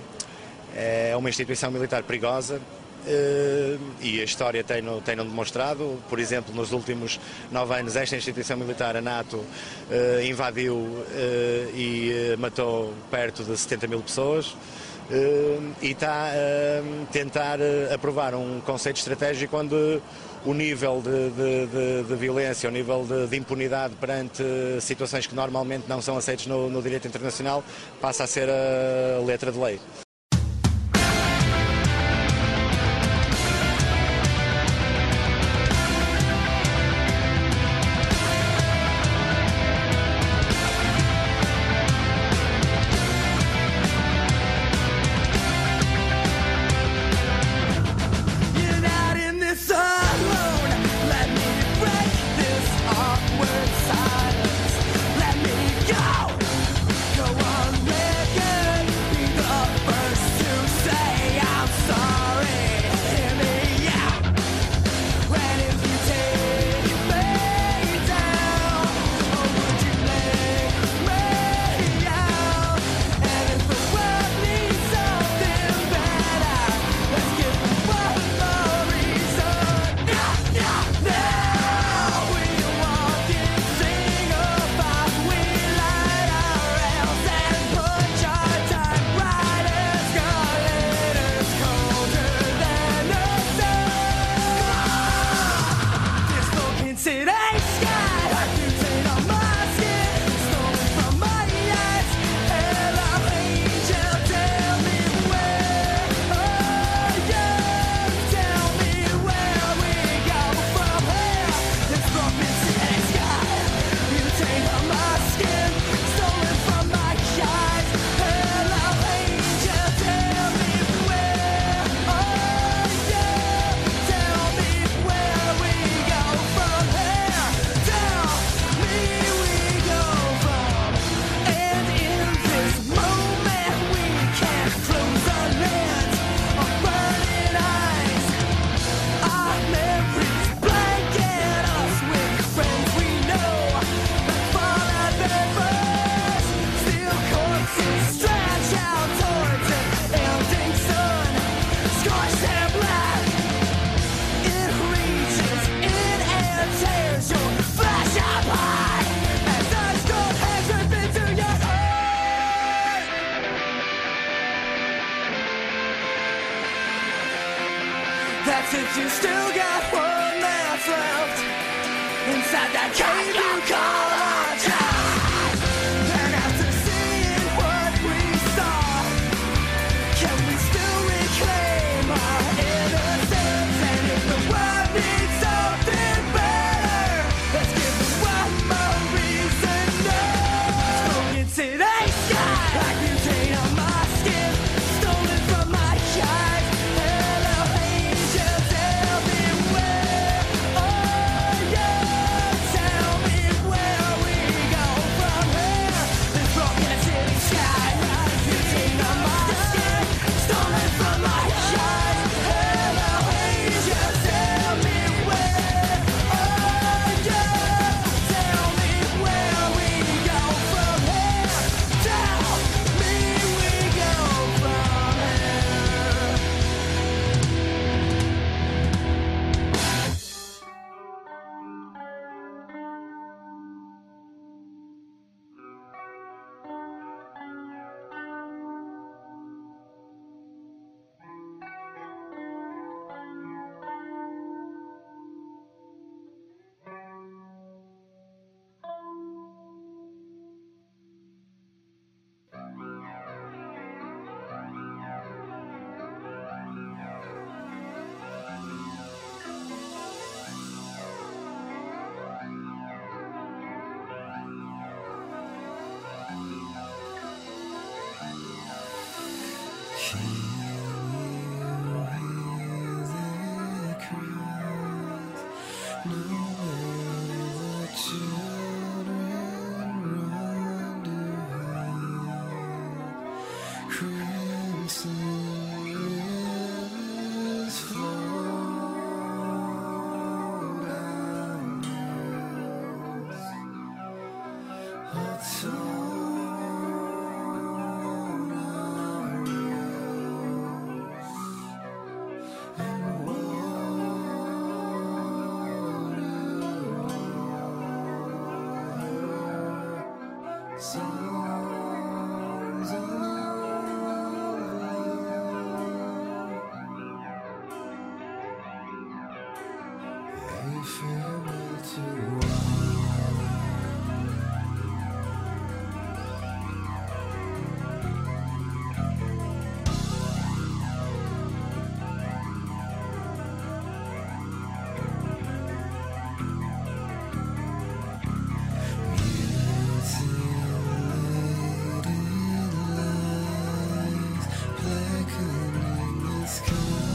é uma instituição militar perigosa e a história tem-no tem-no demonstrado. Por exemplo, nos últimos nove anos, esta instituição militar, a NATO, invadiu e matou perto de setenta mil pessoas. Uh, e está a tentar uh, aprovar um conceito estratégico onde o nível de, de, de, de violência, o nível de, de impunidade perante uh, situações que normalmente não são aceitas no, no direito internacional passa a ser a letra de lei. Go on, make it, be the first. What if you still got one that's left inside that cave you call our child? And after seeing what we saw, can we still reclaim our innocence? And if the world needs something better, let's give them one more reason. No, smoking today's sky like butane on my skin, stolen from my eyes. Hello, angel, tell me where. Oh yeah, tell me where we go from here. This broken city sky like butane on my skin, stolen from my eyes. Hello, angel, tell me where. Oh yeah, tell me where we go from here. Tell me we go from here.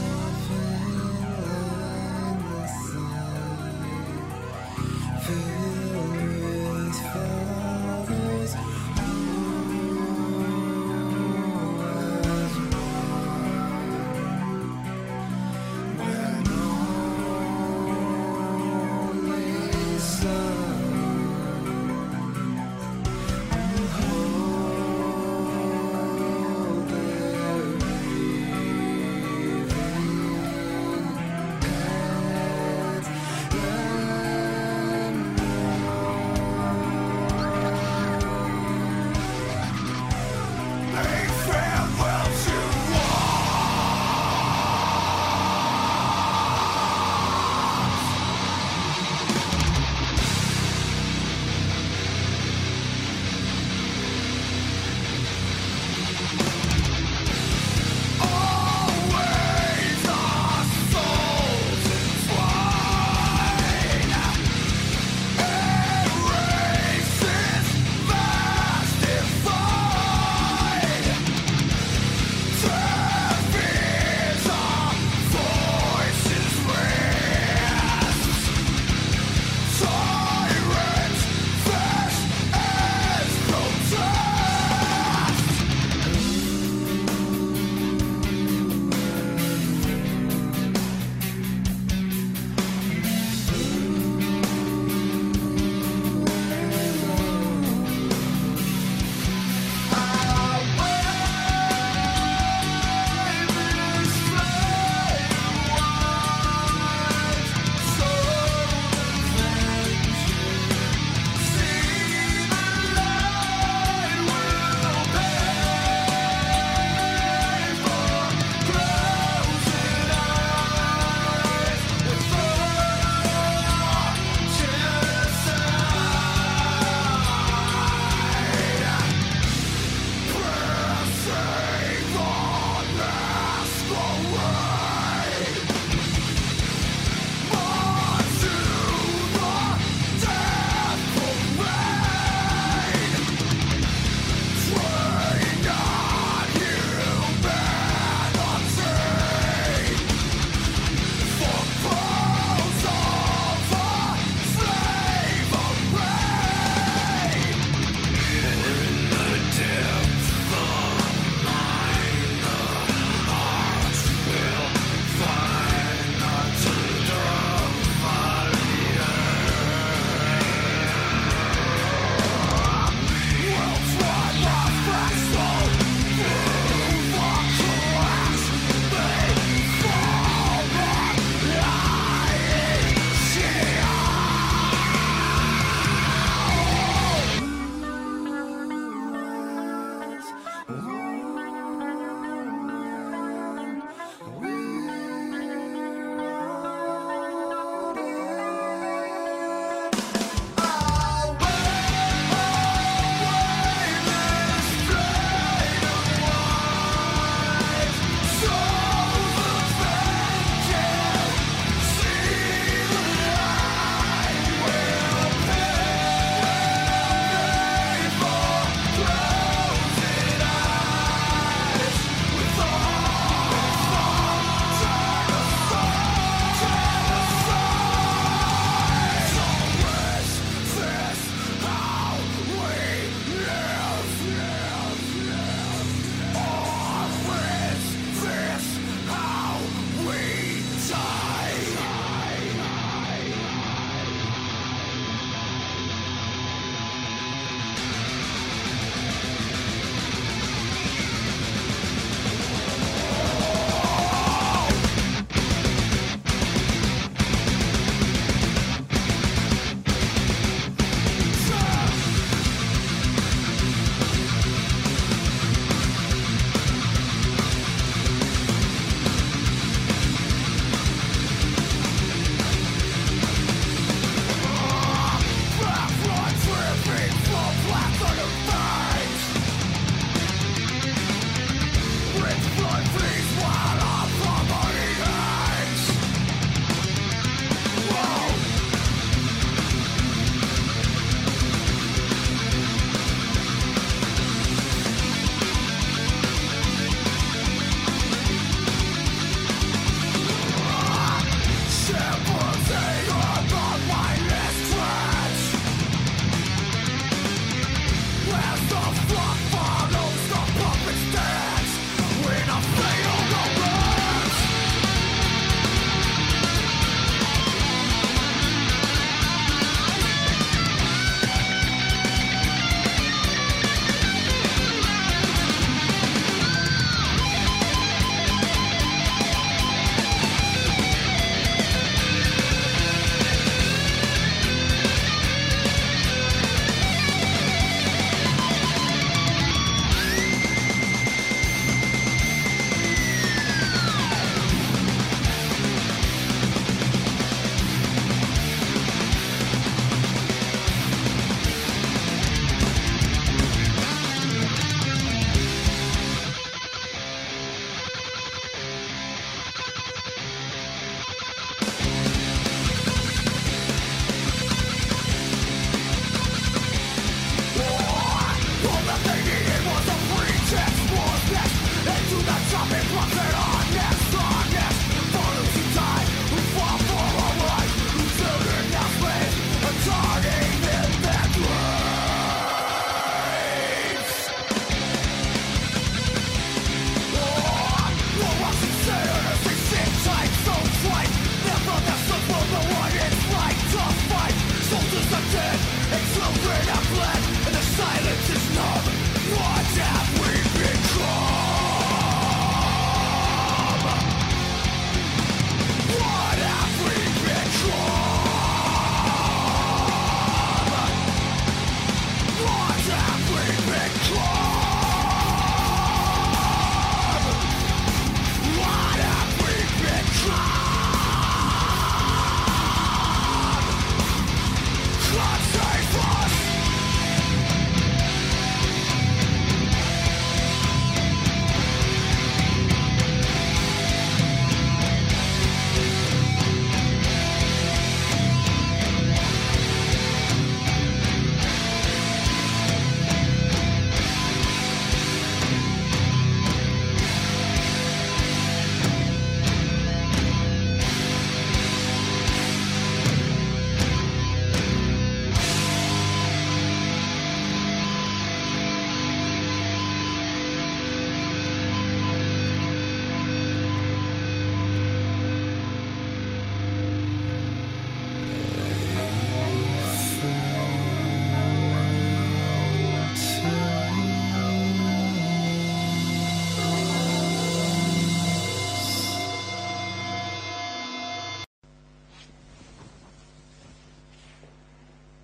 Feel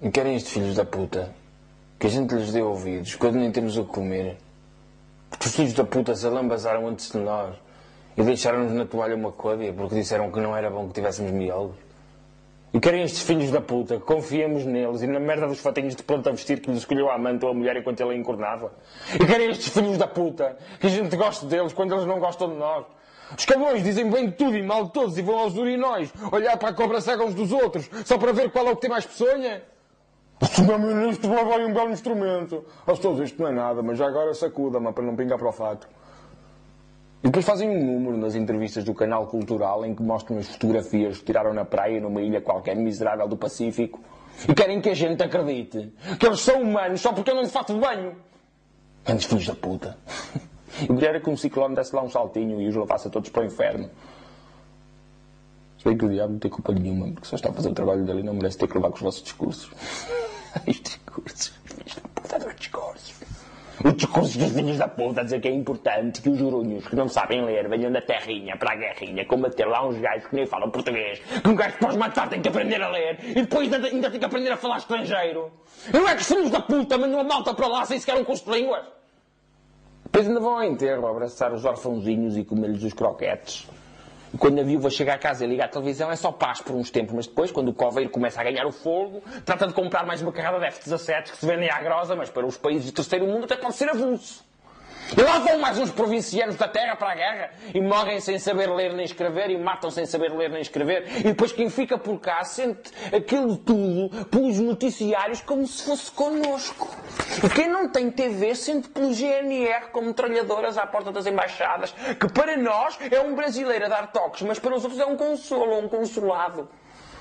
E querem estes filhos da puta que a gente lhes dê ouvidos quando nem temos o que comer. Porque os filhos da puta se alambazaram antes de nós e deixaram-nos na toalha uma côdea porque disseram que não era bom que tivéssemos miolos. E querem estes filhos da puta que confiemos neles e na merda dos fatinhos de pronto a vestir que nos escolheu a amante ou a mulher enquanto ele a encornava. E querem estes filhos da puta que a gente goste deles quando eles não gostam de nós. Os cabrões dizem bem de tudo e mal de todos e vão aos urinóis olhar para a cobra cega uns dos outros só para ver qual é o que tem mais peçonha. O meu ministro lá vai um belo instrumento. Aos todos isto não é nada, mas já agora sacuda-me para não pingar para o fato. E depois fazem um número nas entrevistas do canal Cultural em que mostram as fotografias que tiraram na praia numa ilha qualquer miserável do Pacífico e querem que a gente acredite que eles são humanos só porque andam de fato de banho. Grandes filhos da puta. Eu queria era que um ciclone desse lá um saltinho e os levasse a todos para o inferno. Se bem que o diabo não tem culpa nenhuma, porque só está a fazer o trabalho dele e não merece ter que levar com os vossos discursos. Os discursos, filhos da puta dos discursos. Os discursos dos filhos da puta a dizer que é importante que os urunhos que não sabem ler venham da terrinha para a guerrinha combater lá uns gajos que nem falam português, que um gajo para os matar tem que aprender a ler e depois ainda, ainda tem que aprender a falar estrangeiro. Não é que os filhos da puta mandam a malta para lá sem sequer um curso de línguas? Depois ainda vão ao enterro abraçar os orfãozinhos e comer-lhes os croquetes. E quando a viúva chega a casa e liga a televisão é só paz por uns tempos, mas depois, quando o coveiro começa a ganhar o fogo, trata de comprar mais uma carrada de F dezassete que se vendem à grosa, mas para os países do terceiro mundo até pode ser avulso. E lá vão mais uns provincianos da terra para a guerra e morrem sem saber ler nem escrever e matam sem saber ler nem escrever. E depois quem fica por cá sente aquilo tudo pelos noticiários como se fosse connosco. E quem não tem T V sente pelo G N R como metralhadoras à porta das embaixadas, que para nós é um brasileiro a dar toques, mas para os outros é um consolo, um consolado.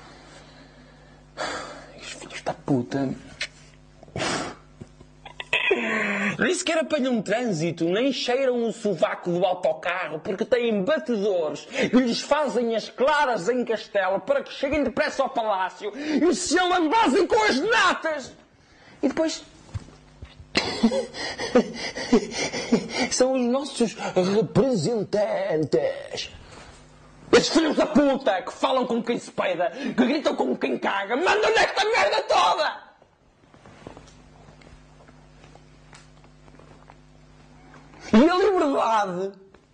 E os filhos da puta... Nem sequer apanham um trânsito, nem cheiram o sovaco do autocarro, porque têm batedores que lhes fazem as claras em castelo para que cheguem depressa ao palácio e se alambazem com as natas. E depois... são os nossos representantes. Esses filhos da puta que falam como quem se peida, que gritam como quem caga, mandam nesta merda toda! E a liberdade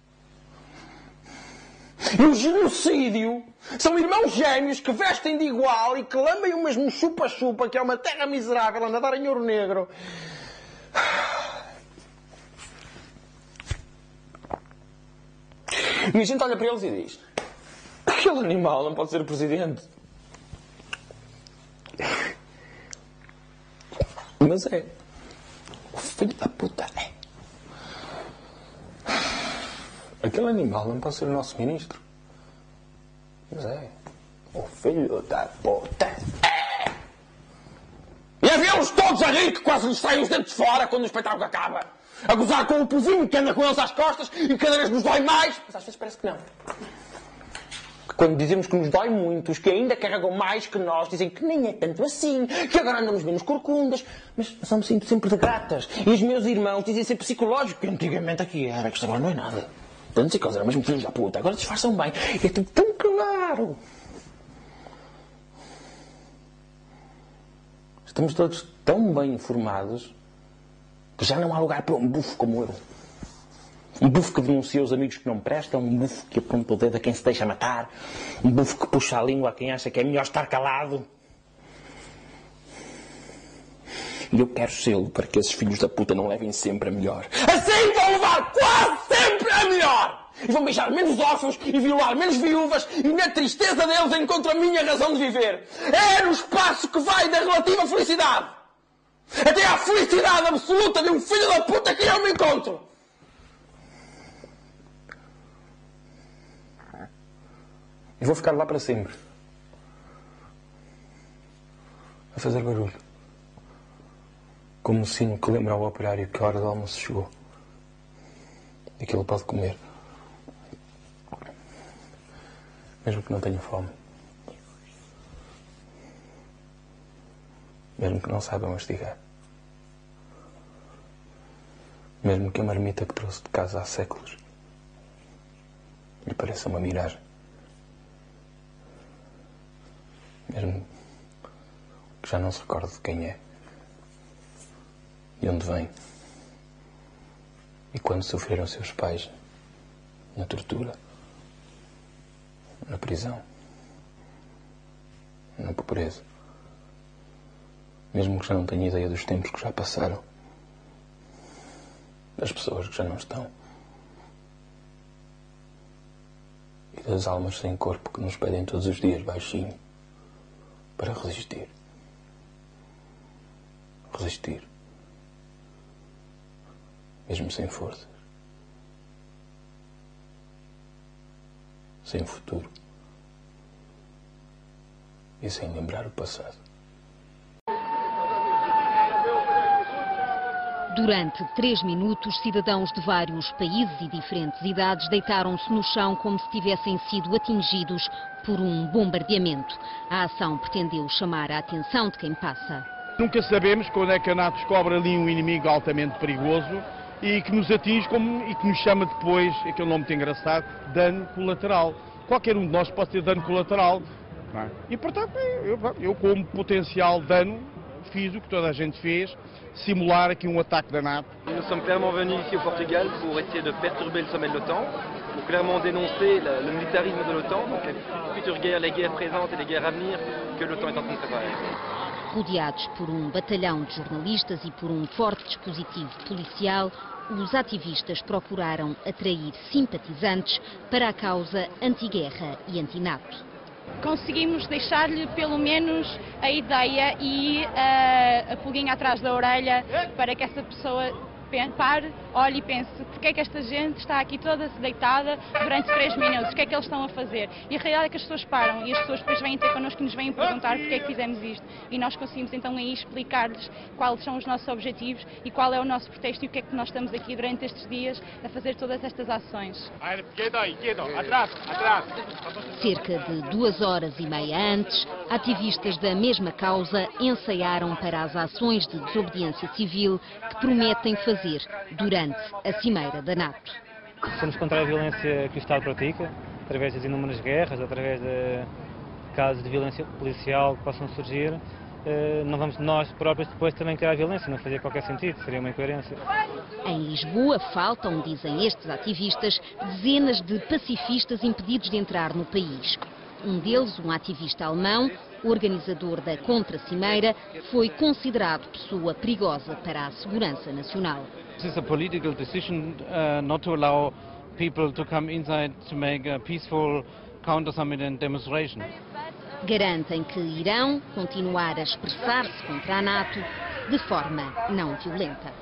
e o genocídio são irmãos gêmeos que vestem de igual e que lambem o mesmo chupa-chupa, que é uma terra miserável a nadar em ouro negro. E a gente olha para eles e diz: aquele animal não pode ser o presidente. Mas é. O filho da puta é. Aquele animal não pode ser o nosso ministro. Mas é. O filho da puta é. E a vê-los todos a rir que quase lhes saem os dentes fora quando o espetáculo acaba. A gozar com o povinho que anda com eles às costas e cada vez nos dói mais. Mas às vezes parece que não. Quando dizemos que nos dói muito, os que ainda carregam mais que nós dizem que nem é tanto assim, que agora andamos menos corcundas. Mas só me sinto sempre de gratas. E os meus irmãos dizem ser psicológico, que antigamente aqui era, que isto agora não é nada. Não sei que eles eram mesmo filhos da puta, agora disfarçam bem. E é tudo tão claro. Estamos todos tão bem informados que já não há lugar para um bufo como eu. Um bufo que denuncia os amigos que não prestam, um bufo que aponta o dedo a quem se deixa matar, um bufo que puxa a língua a quem acha que é melhor estar calado. E eu quero sê-lo para que esses filhos da puta não levem sempre a melhor. Assim vão levar quase sempre a melhor! E vão beijar menos órfãos e violar menos viúvas e na tristeza deles encontro a minha razão de viver. É no espaço que vai da relativa felicidade até à felicidade absoluta de um filho da puta que eu me encontro. E vou ficar lá para sempre. A fazer barulho. Como um sino que lembra ao operário que a hora do almoço chegou. E que ele pode comer. Mesmo que não tenha fome. Mesmo que não saiba mastigar. Mesmo que a marmita que trouxe de casa há séculos lhe pareça uma miragem. Mesmo que já não se recorda de quem é, de onde vem e quando sofreram seus pais na tortura, na prisão, na pobreza. Mesmo que já não tenha ideia dos tempos que já passaram, das pessoas que já não estão e das almas sem corpo que nos pedem todos os dias baixinho para resistir. Resistir. Mesmo sem forças. Sem futuro. E sem lembrar o passado. Durante três minutos, cidadãos de vários países e diferentes idades deitaram-se no chão como se tivessem sido atingidos por um bombardeamento. A ação pretendeu chamar a atenção de quem passa. Nunca sabemos quando é que a NATO descobre ali um inimigo altamente perigoso e que nos atinge como, e que nos chama depois, aquele nome muito engraçado, dano colateral. Qualquer um de nós pode ter dano colateral. Não é? E, portanto, eu, eu como potencial dano fiz o que toda a gente fez, simular aqui um ataque da NATO. Nous sommes clairement venus ici au Portugal pour essayer de perturber le sommet de l'OTAN, pour clairement dénoncer le, le militarisme de l'OTAN, donc les futures guerres, les guerres présentes et les guerres à venir que l'OTAN est en train de préparer. Rodeados por um batalhão de jornalistas e por um forte dispositivo policial, os ativistas procuraram atrair simpatizantes para a causa anti-guerra e anti-NATO. Conseguimos deixar-lhe pelo menos a ideia e uh, a pulguinha atrás da orelha para que essa pessoa pare, olhe e pense porque é que esta gente está aqui toda deitada durante três minutos, o que é que eles estão a fazer? E a realidade é que as pessoas param e as pessoas depois vêm ter connosco e nos vêm perguntar porque é que fizemos isto. E nós conseguimos então aí explicar-lhes quais são os nossos objetivos e qual é o nosso protesto e o que é que nós estamos aqui durante estes dias a fazer todas estas ações. Cerca de duas horas e meia antes, ativistas da mesma causa ensaiaram para as ações de desobediência civil que prometem fazer durante a cimeira da NATO. Somos contra a violência que o Estado pratica, através das inúmeras guerras, através de casos de violência policial que possam surgir. Não vamos nós próprios depois também criar violência, não fazia qualquer sentido, seria uma incoerência. Em Lisboa faltam, dizem estes ativistas, dezenas de pacifistas impedidos de entrar no país. Um deles, um ativista alemão, organizador da Contra-Cimeira, foi considerado pessoa perigosa para a segurança nacional. This is a political decision uh, not to allow people to come inside to make a peaceful counter-summit and demonstration. Garantem que irão continuar a expressar-se contra a NATO de forma não violenta.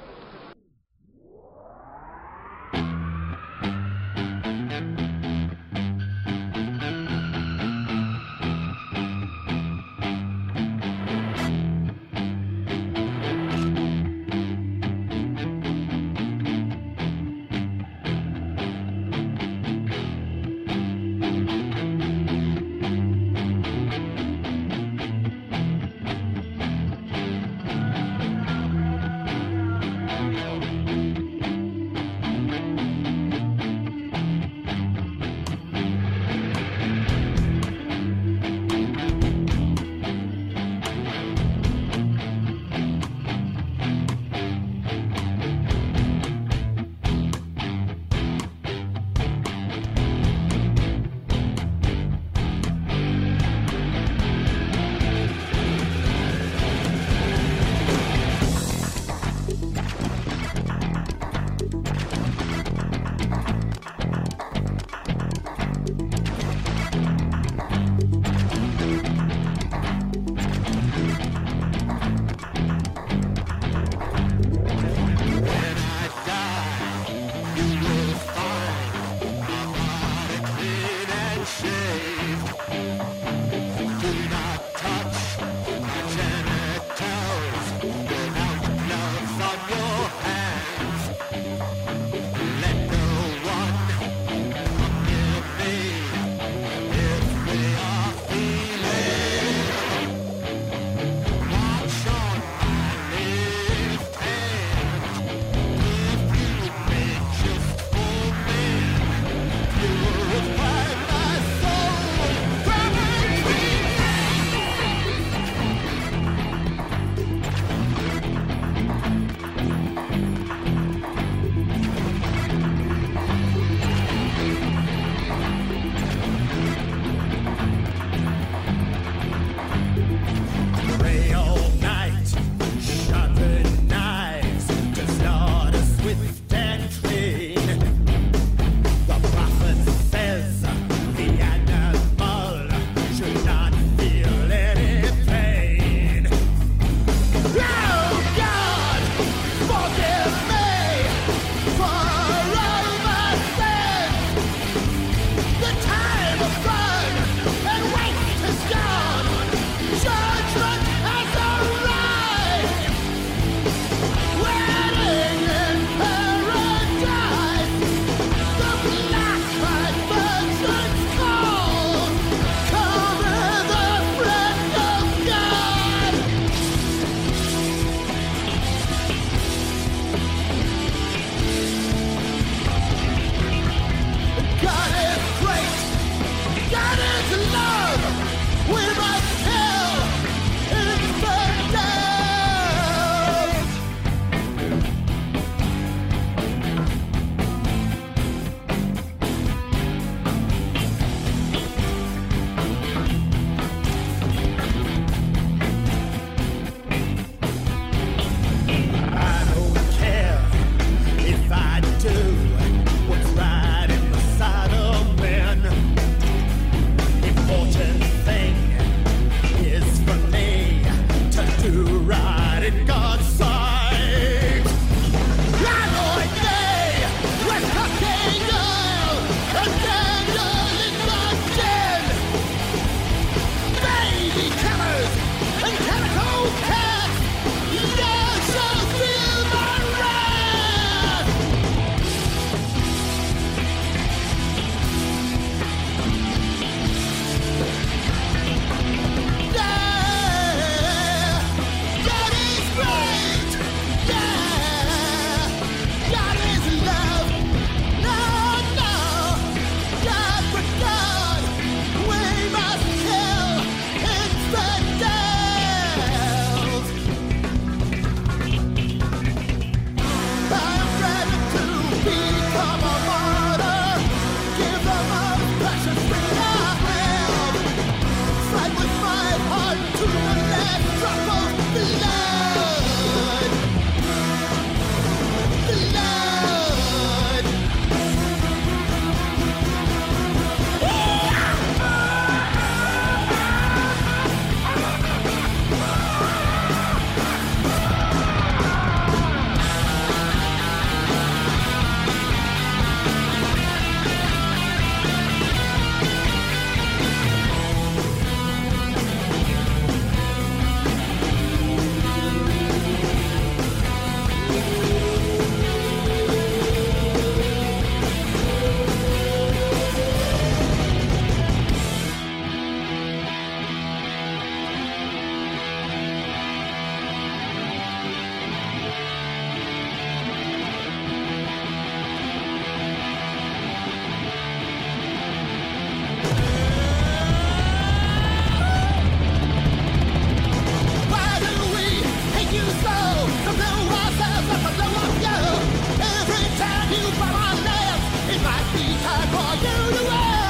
be time for you to wear.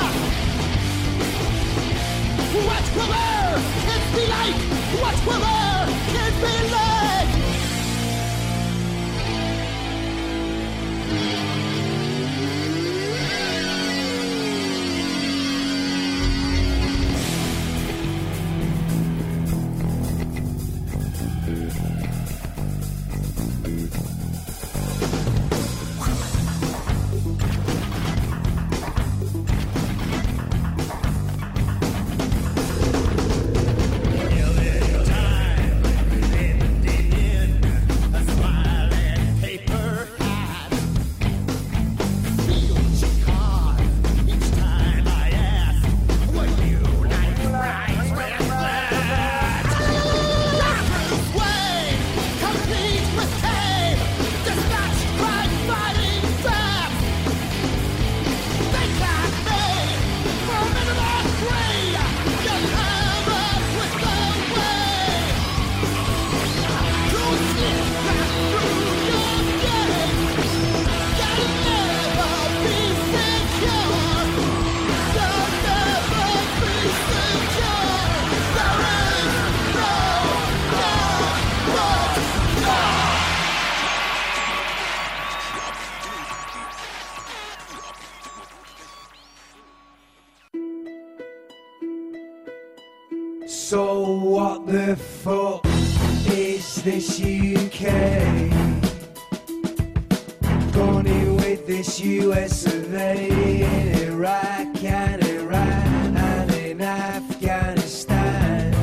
What will our kids be like? What will our kids be like? So what the fuck is this U K? Gone in with this U S of A in Iraq and Iran and in Afghanistan.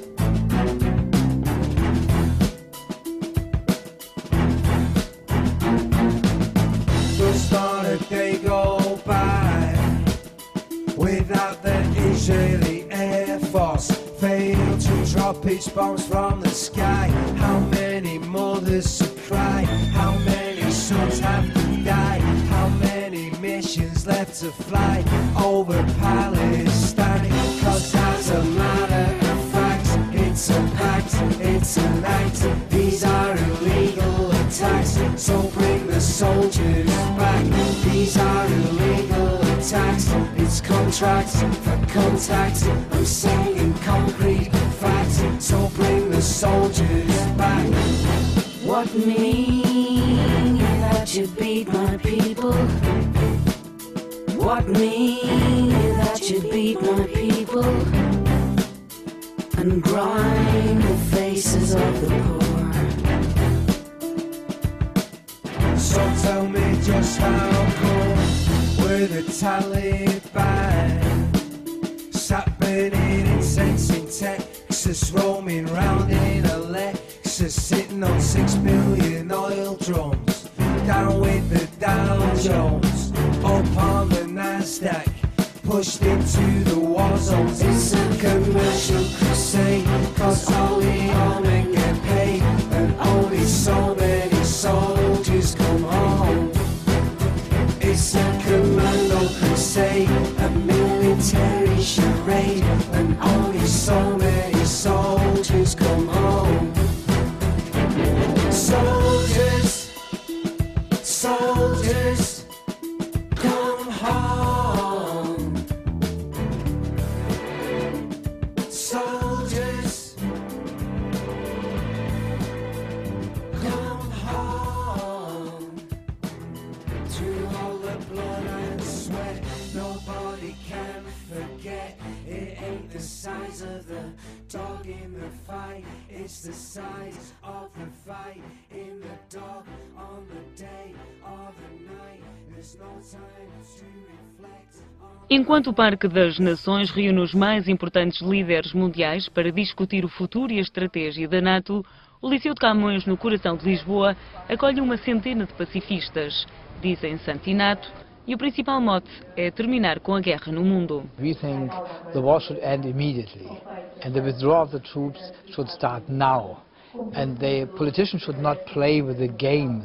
Does not a day go by without the Israeli Air Force fail to drop its bombs from the sky? How many mothers to cry? How many sons have to die? How many missions left to fly over Palestine? Cause as a matter of fact, it's a pact, it's an act. These are illegal attacks, so bring the soldiers back. These are illegal attacks, it's contracts for contact. I'm saying concrete facts, so bring the soldiers back. What mean that you beat my people? What mean that you beat my people? And grind the faces of the poor. So tell me just how come we're the Taliban, sat burning incense in Texas, roaming round in a Lexus, sitting on six million oil drums, down with the Dow Jones, up on the Nasdaq, pushed into the war zones. It's a commercial crusade, cause only on and get paid, and only so many soldiers come home. It's a commando crusade, a military charade, and only so many soldiers come home. Soldiers, soldiers, come home. Soldiers, come home. Through all the blood and sweat, nobody can forget. It ain't the size of the dog in the fight, it's the size of the fight in the dog on the day of the night. There's no time to reflect on... Enquanto o Parque das Nações reúne os mais importantes líderes mundiais para discutir o futuro e a estratégia da NATO, o Liceu de Camões, no coração de Lisboa, acolhe uma centena de pacifistas. Dizem Santinato, e o principal mote é terminar com a guerra no mundo. We think the war should end immediately, and the withdrawal of the troops should start now. And the politicians should not play with the games,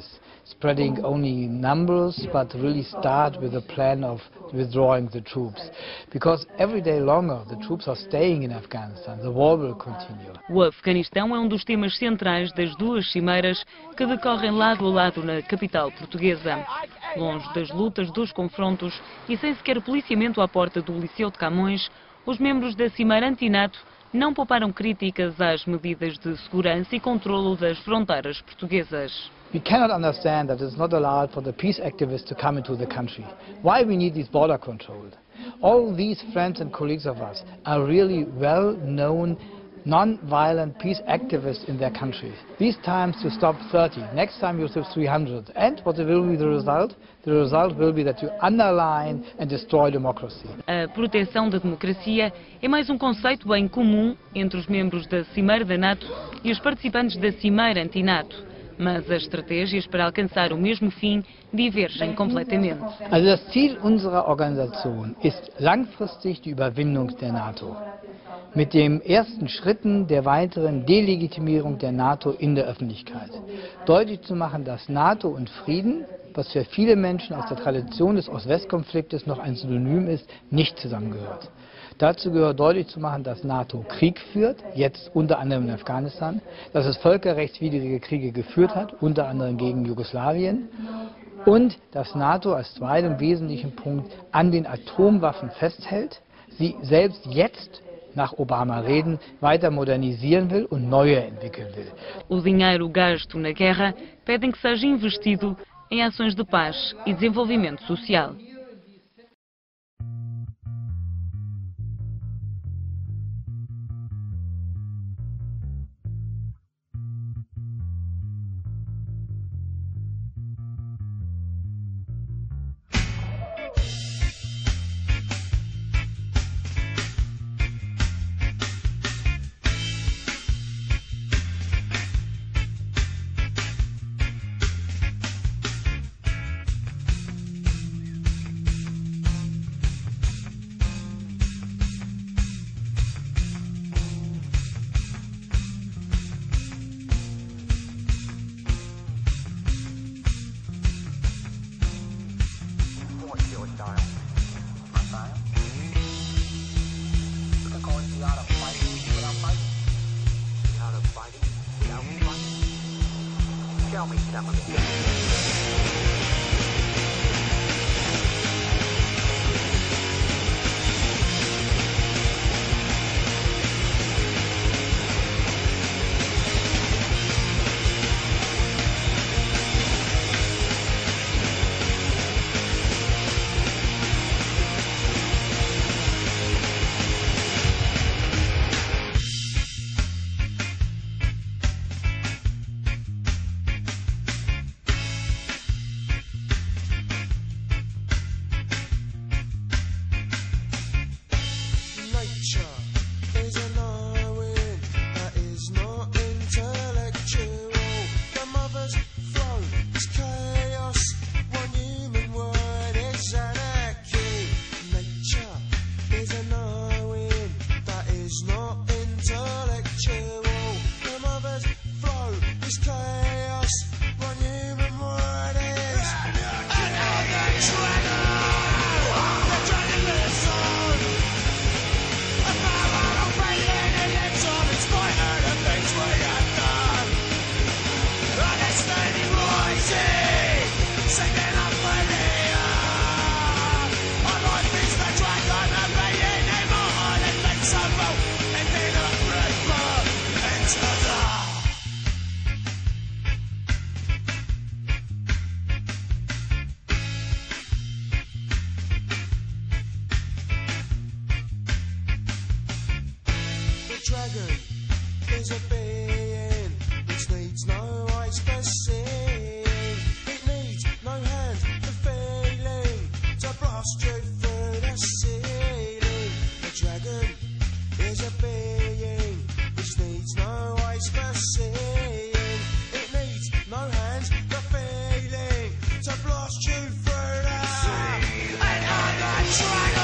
spreading only numbers, but really start with a plan of withdrawing the troops. Because every day longer the troops are staying in Afghanistan, the war will continue. O Afeganistão é um dos temas centrais das duas cimeiras que decorrem lado a lado na capital portuguesa. Longe das lutas, dos confrontos e sem sequer policiamento à porta do Liceu de Camões, os membros da cimeira anti-NATO não pouparam críticas às medidas de segurança e controlo das fronteiras portuguesas. We cannot understand that it's not allowed for the peace activists to come into the country. Why we need these border controls? All these friends and colleagues of us are really well-known non-violent peace activists in their countries. These times you stop thirty, next time you stop three hundred. And what will be the result? The result will be that you underline and destroy democracy. A proteção da democracia é mais um conceito bem comum entre os membros da Cimeira da NATO e os participantes da Cimeira anti-NATO. Mas as estratégias para alcançar o mesmo fim divergem completamente. Also das Ziel unserer Organisation ist langfristig die Überwindung der NATO. Mit den ersten Schritten der weiteren Delegitimierung der NATO in der Öffentlichkeit. Deutlich zu machen, dass NATO und Frieden, was für viele Menschen aus der Tradition des Ost-West-Konfliktes noch ein Synonym ist, nicht zusammengehört. Dazu gehört deutlich zu machen, dass NATO Krieg führt, jetzt unter anderem in Afghanistan, dass es völkerrechtswidrige Kriege geführt hat, unter anderem gegen Jugoslawien, und dass NATO als zweiten wesentlichen Punkt an den Atomwaffen festhält, sie selbst jetzt, nach Obama reden, weiter modernisieren will und neue entwickeln will. O dinheiro gasto na guerra pedem que seja investido em ações de paz e desenvolvimento social.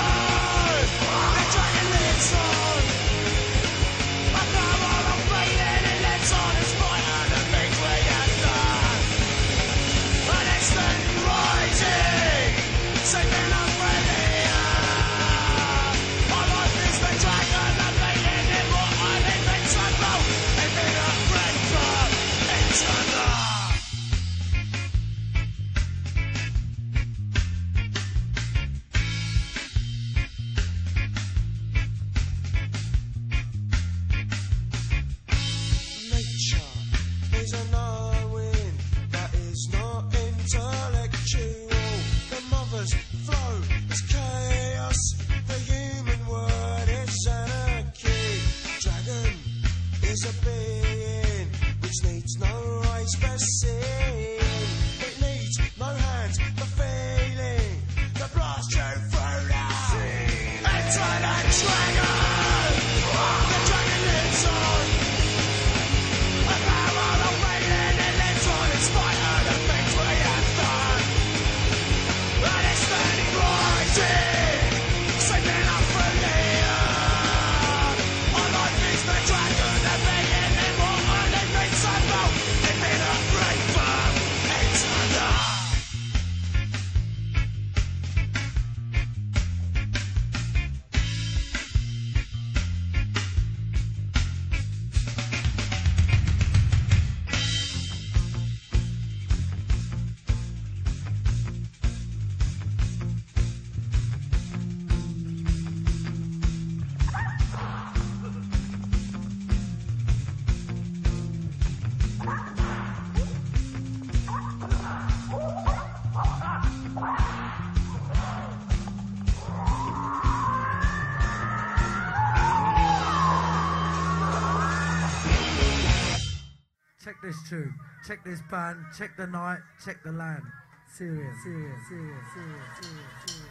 Dragon lives on. I know what I'm fighting. Check this tune, check this band, check the night, check the land. Serious, serious, serious, serious, serious, serious.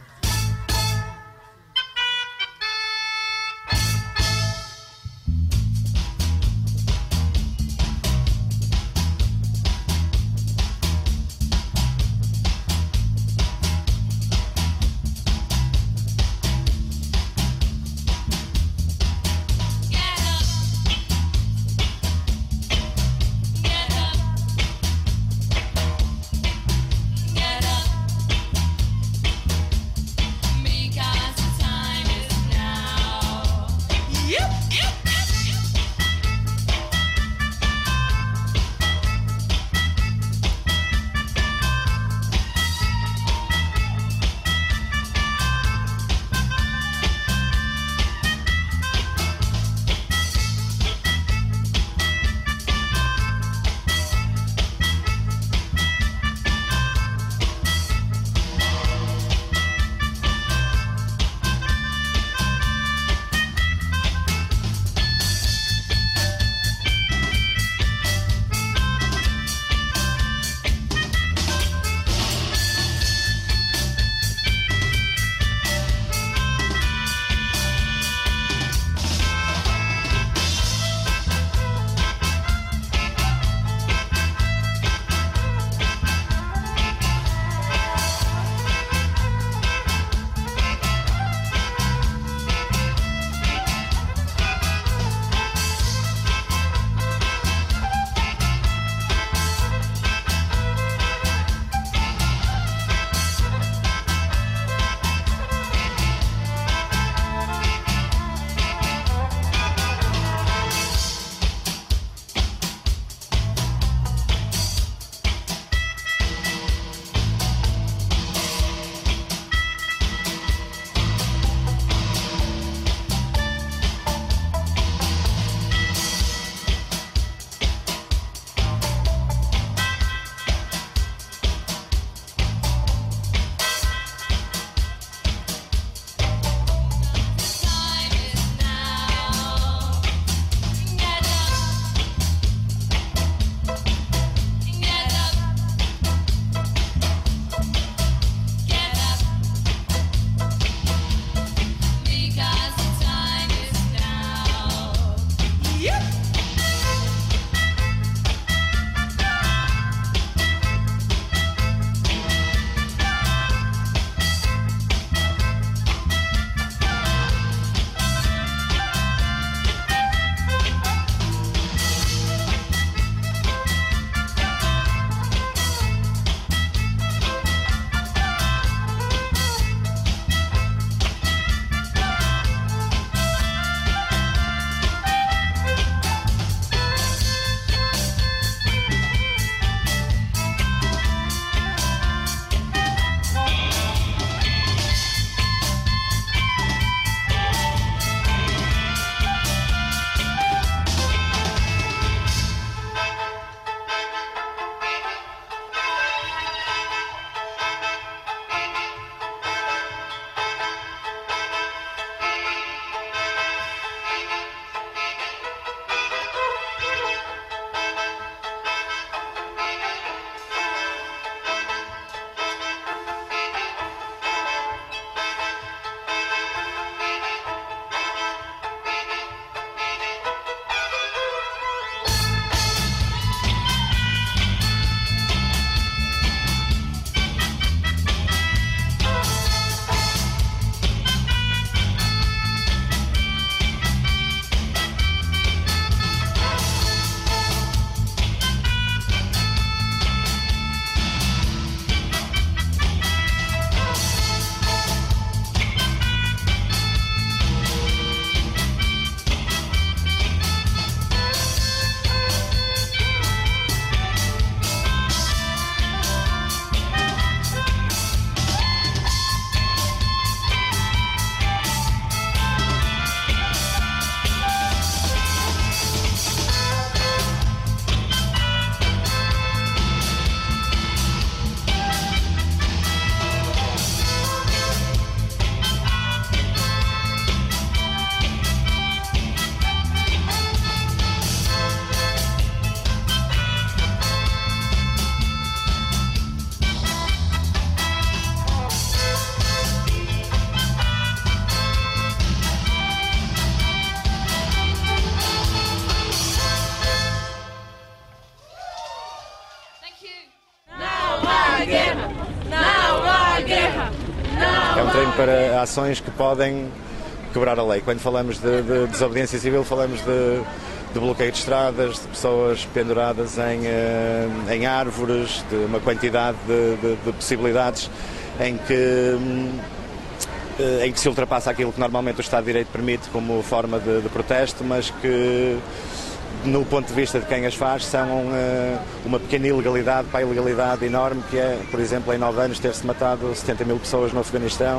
ações que podem quebrar a lei. Quando falamos de, de desobediência civil, falamos de, de bloqueio de estradas, de pessoas penduradas em, em árvores, de uma quantidade de, de, de possibilidades em que, em que se ultrapassa aquilo que normalmente o Estado de Direito permite como forma de, de protesto, mas que, no ponto de vista de quem as faz, são uh, uma pequena ilegalidade para a ilegalidade enorme que é, por exemplo, em nove anos ter-se matado setenta mil pessoas no Afeganistão.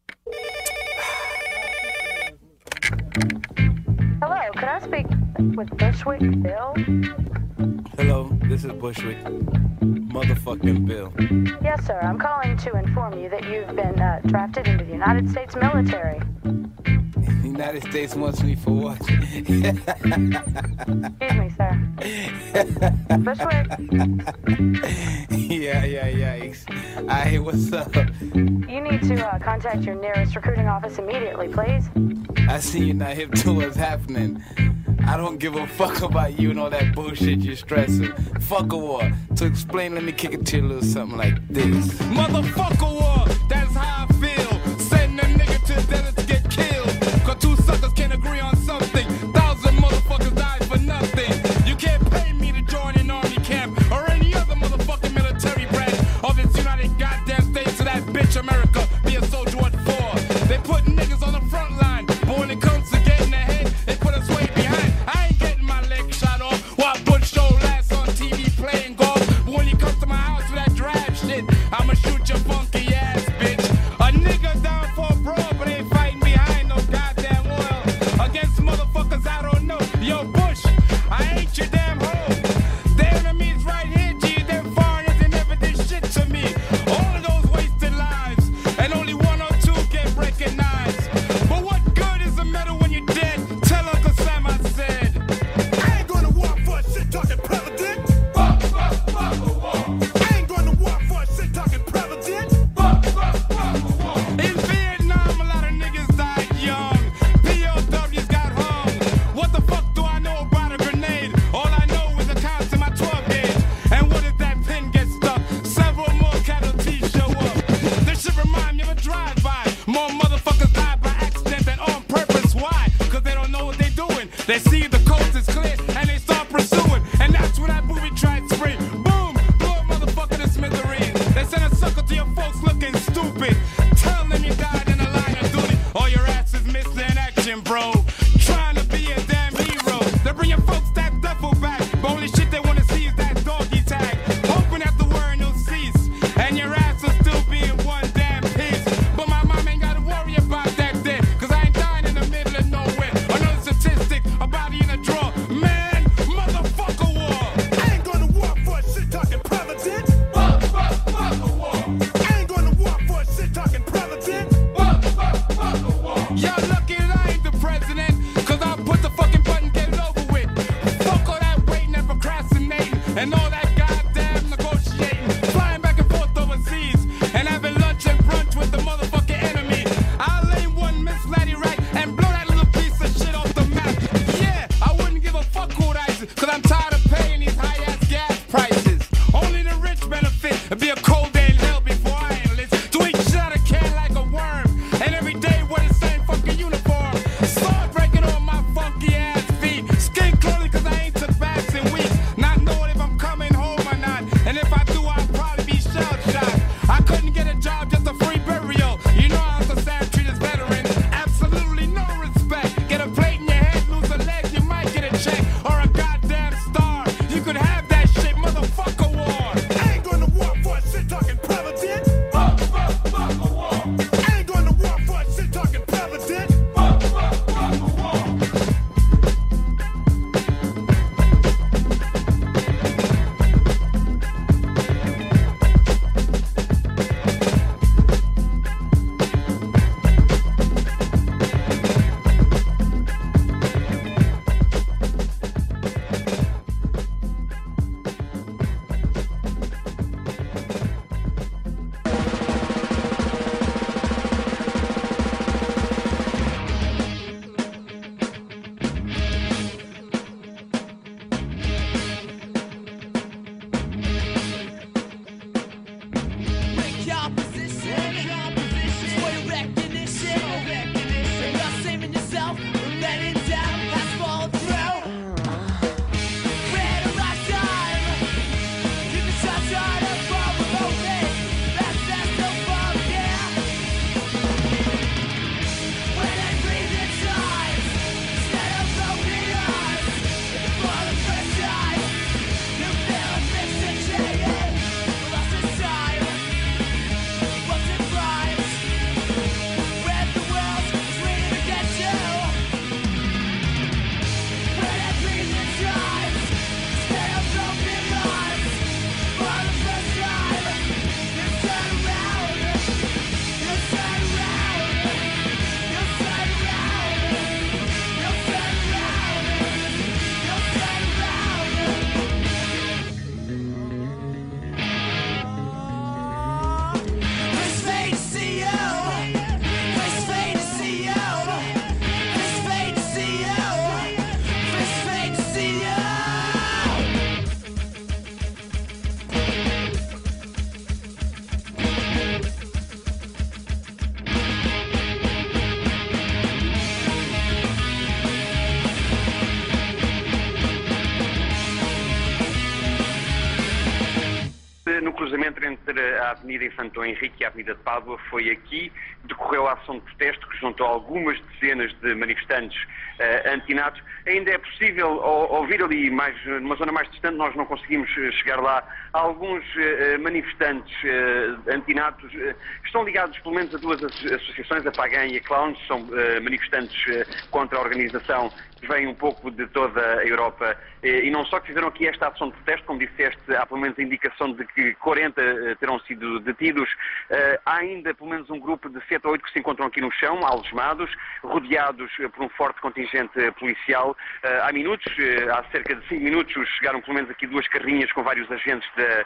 Hello, can I speak with Bushwick Bill? Hello, this is Bushwick. Motherfucking Bill. Yes, sir. I'm calling to inform you that you've been uh, drafted into the United States military. The United States wants me for what? Excuse me, sir. Bushwick? Yeah, yeah, yeah. Hey, what's up? You need to uh, contact your nearest recruiting office immediately, please. I see you're not hip to what's happening. I don't give a fuck about you and all that bullshit you're stressing. Fuck a war. To explain, let me kick it to you a little something like this. Motherfucker war, that's how I feel. Send a nigga to the desert to get killed. Cause two suckers can't agree on something. Thousand motherfuckers died for nothing. You can't pay me to join an army camp or any other motherfucking military branch of this United goddamn States of that bitch America. Be a soldier what for? They put niggas on the front line. But when it comes to getting ahead, they put us way behind. I ain't getting my leg shot off while Butch show last on T V playing golf. But when you come to my house with that draft shit, I'ma shoot your funky ass, bitch. A nigga down for a brawl, but ain't fighting behind no goddamn oil. Against motherfuckers I don't know. Yo, Bush, I ain't your damn home. The enemy's right here, G. Them foreigners, they never did shit to me. All of those wasted lives, and only one or two get recognized. But what good is a medal when you're dead? Tell Uncle Sam I said. I ain't going to war for a shit-talking president. Fuck, fuck, fuck a war. I ain't going to war for a shit-talking president. Fuck, fuck, fuck a war. In Vietnam, a lot of niggas died young. P O Ws got hung. What the fuck do I know about a grenade? All I know is the counts in my twelve gauge. And what if that pin gets stuck? Several more casualties show up. This should remind me of a drive-by. More motherfuckers die by accident than on purpose. Why? Because they don't know what they're doing. They see the coast is clear and they start pursuing. And that's when that movie tried spree. Boom! Blow a motherfucker to smithereens. They send a sucker to your folks looking stupid. Tell them you died in the line of duty. All your ass is missing in action, bro. Trying to be a damn hero. They bring your folks that duffel back. But only shit they want to see is that doggy tag. Hoping that the word will cease. And your ass will still be in one damn piece. But my mom ain't gotta worry about that then. Cause I ain't dying in the middle of nowhere. Another statistic, a body in a drawer. Man, motherfucker war. I ain't going to war for a shit-talking president. Fuck, fuck, fuck a war. I ain't going to war for a shit-talking president. Fuck, fuck, fuck a war. Y'all lucky that I ain't the president. cruzamento entre a Avenida Infantão Henrique e a Avenida de Pádua. Foi aqui que decorreu a ação de protesto que juntou algumas dezenas de manifestantes uh, antinatos. Ainda é possível ouvir ali, mais, numa zona mais distante, nós não conseguimos chegar lá, alguns uh, manifestantes uh, antinatos. Uh, estão ligados pelo menos a duas associações, a Pagan e a Clowns, são uh, manifestantes uh, contra a organização que vêm um pouco de toda a Europa e não só que fizeram aqui esta ação de protesto, como disseste, há pelo menos a indicação de que quarenta terão sido detidos. Há ainda pelo menos um grupo de sete ou oito que se encontram aqui no chão, algemados, rodeados por um forte contingente policial. Há minutos, há cerca de cinco minutos, chegaram pelo menos aqui duas carrinhas com vários agentes da,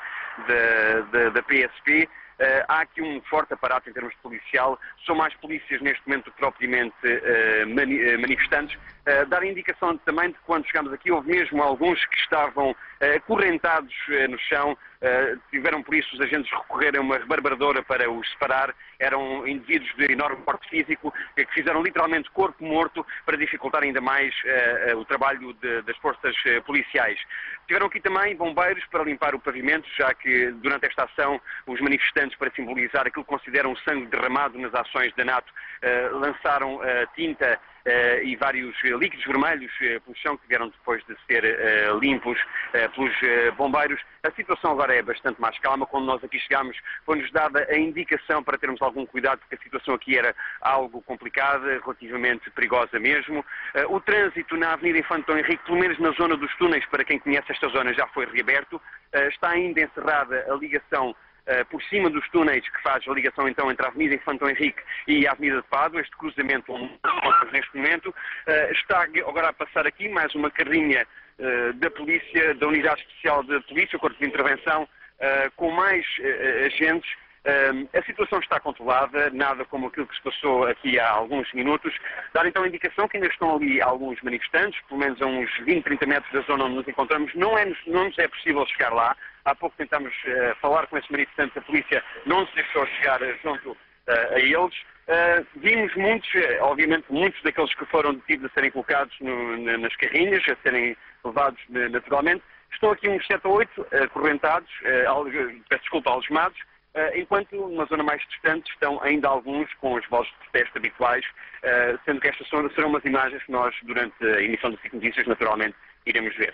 da, da, da P S P. Uh, há aqui um forte aparato em termos de policial, são mais polícias neste momento propriamente uh, mani uh, manifestantes. Uh, dar a indicação também de que quando chegámos aqui houve mesmo alguns que estavam uh, acorrentados uh, no chão, uh, tiveram por isso os agentes recorrerem a uma rebarbaradora para os separar. Eram indivíduos de enorme porte físico uh, que fizeram literalmente corpo morto para dificultar ainda mais uh, uh, o trabalho de, das forças uh, policiais. Tiveram aqui também bombeiros para limpar o pavimento, já que durante esta ação os manifestantes, para simbolizar aquilo que consideram o sangue derramado nas ações da NATO, uh, lançaram uh, tinta uh, e vários uh, líquidos vermelhos uh, pelo chão que tiveram depois de ser uh, limpos uh, pelos uh, bombeiros. A situação agora é bastante mais calma. Quando nós aqui chegámos, foi-nos dada a indicação para termos algum cuidado, porque a situação aqui era algo complicada, relativamente perigosa mesmo. Uh, o trânsito na Avenida Infantão Henrique, pelo menos na zona dos túneis, para quem conhece esta zona, já foi reaberto. Uh, está ainda encerrada a ligação Uh, por cima dos túneis que faz a ligação então entre a Avenida Infantão Henrique e a Avenida de Pádua, este cruzamento onde estamos neste momento. Uh, está agora a passar aqui mais uma carrinha uh, da polícia, da Unidade Especial de Polícia, o Corpo de Intervenção, uh, com mais uh, agentes. Uh, a situação está controlada, nada como aquilo que se passou aqui há alguns minutos. Dar então a indicação que ainda estão ali alguns manifestantes, pelo menos a uns vinte, trinta metros da zona onde nos encontramos. Não, é, não nos é possível chegar lá. Há pouco tentámos uh, falar com esses manifestantes, a polícia não se deixou chegar uh, junto uh, a eles. Uh, vimos muitos, uh, obviamente muitos daqueles que foram detidos a serem colocados no, na, nas carrinhas, a serem levados uh, naturalmente. Estão aqui uns sete ou oito uh, acorrentados, uh, peço desculpa, algemados, uh, enquanto numa zona mais distante estão ainda alguns com as vozes de protesto habituais, uh, sendo que estas são, serão umas imagens que nós, durante a emissão do SIC Notícias, naturalmente, iremos ver.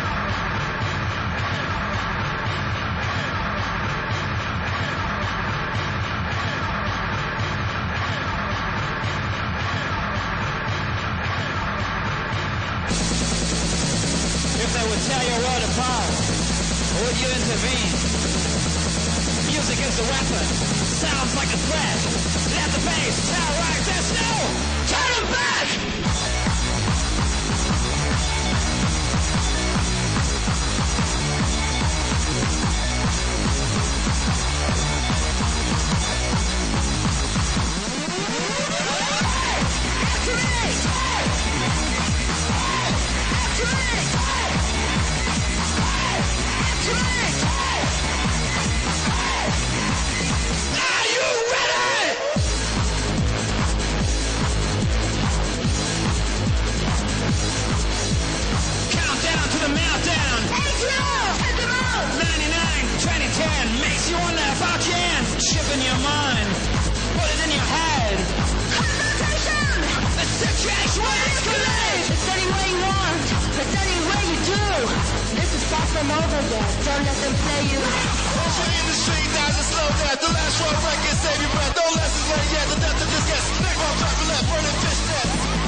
Tell your world apart, or would you intervene? Music is a weapon, sounds like a threat. Let the bass terrorize, there's no turning back! In your mind, put it in your head. Connotation! The situation will escalate! It's any way you want, it's any way you do. This is far from over yet, don't let them play you. Over in the street, dies a slow death. The last short record, save your breath. No lessons learned yet, the death of this gets. Neck on top and left, burning fish death.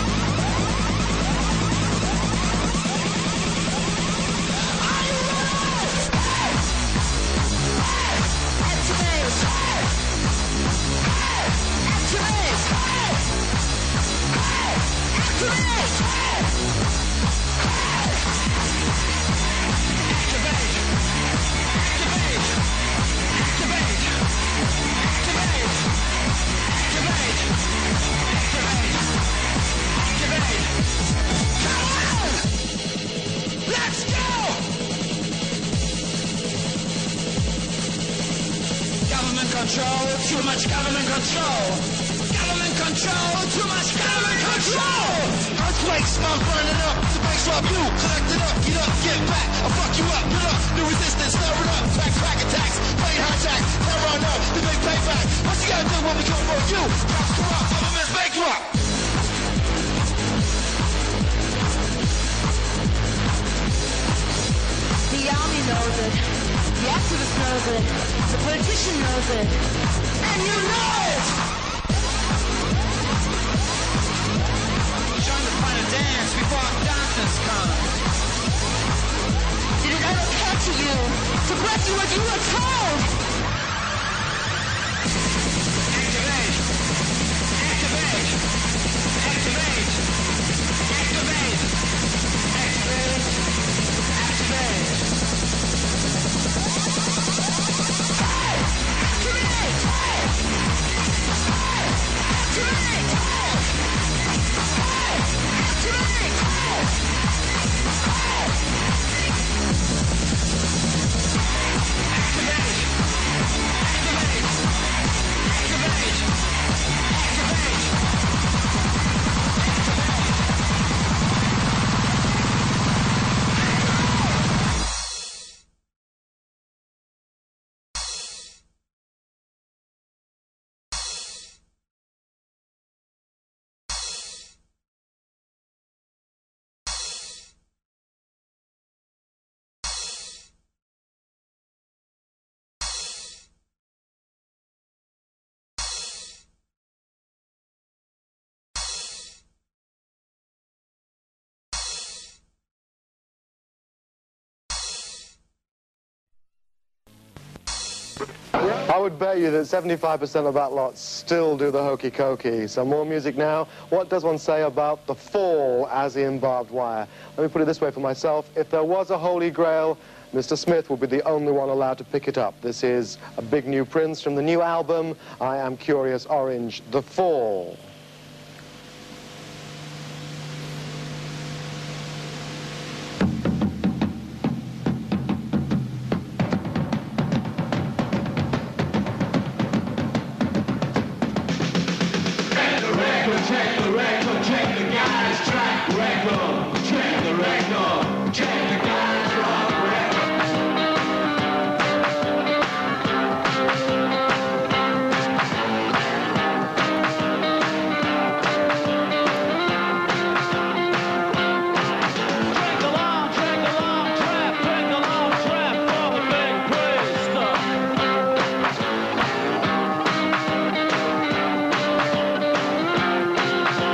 Control, too much government control. Government control, too much government control. Earthquake, smoke burning up. from you. Collect it up, get up, get back. I'll fuck you up, put up, new resistance, stir it up. Track, crack attacks, plane hijacks, terror on earth, the big payback. What you gotta do when we come for you? Cops corrupt, government's bankrupt. The army knows it, the activist knows it, the politician knows it, and you know it! Trying to find a dance before darkness comes. Did it ever occur to you to press you what you were told? Activate! Activate! Activate! Activate! Activate! Activate! I would bet you that seventy-five percent of that lot still do the hokey cokey. So more music now. What does one say about The Fall as in Barbed Wire? Let me put it this way for myself. If there was a holy grail, Mister Smith would be the only one allowed to pick it up. This is a big new Prince from the new album, I Am Curious Orange, The Fall. Check the record, check the guy's track record. Check the record, check the guy's rock Drink along, drink along, trap, drink along, trap for the big priest.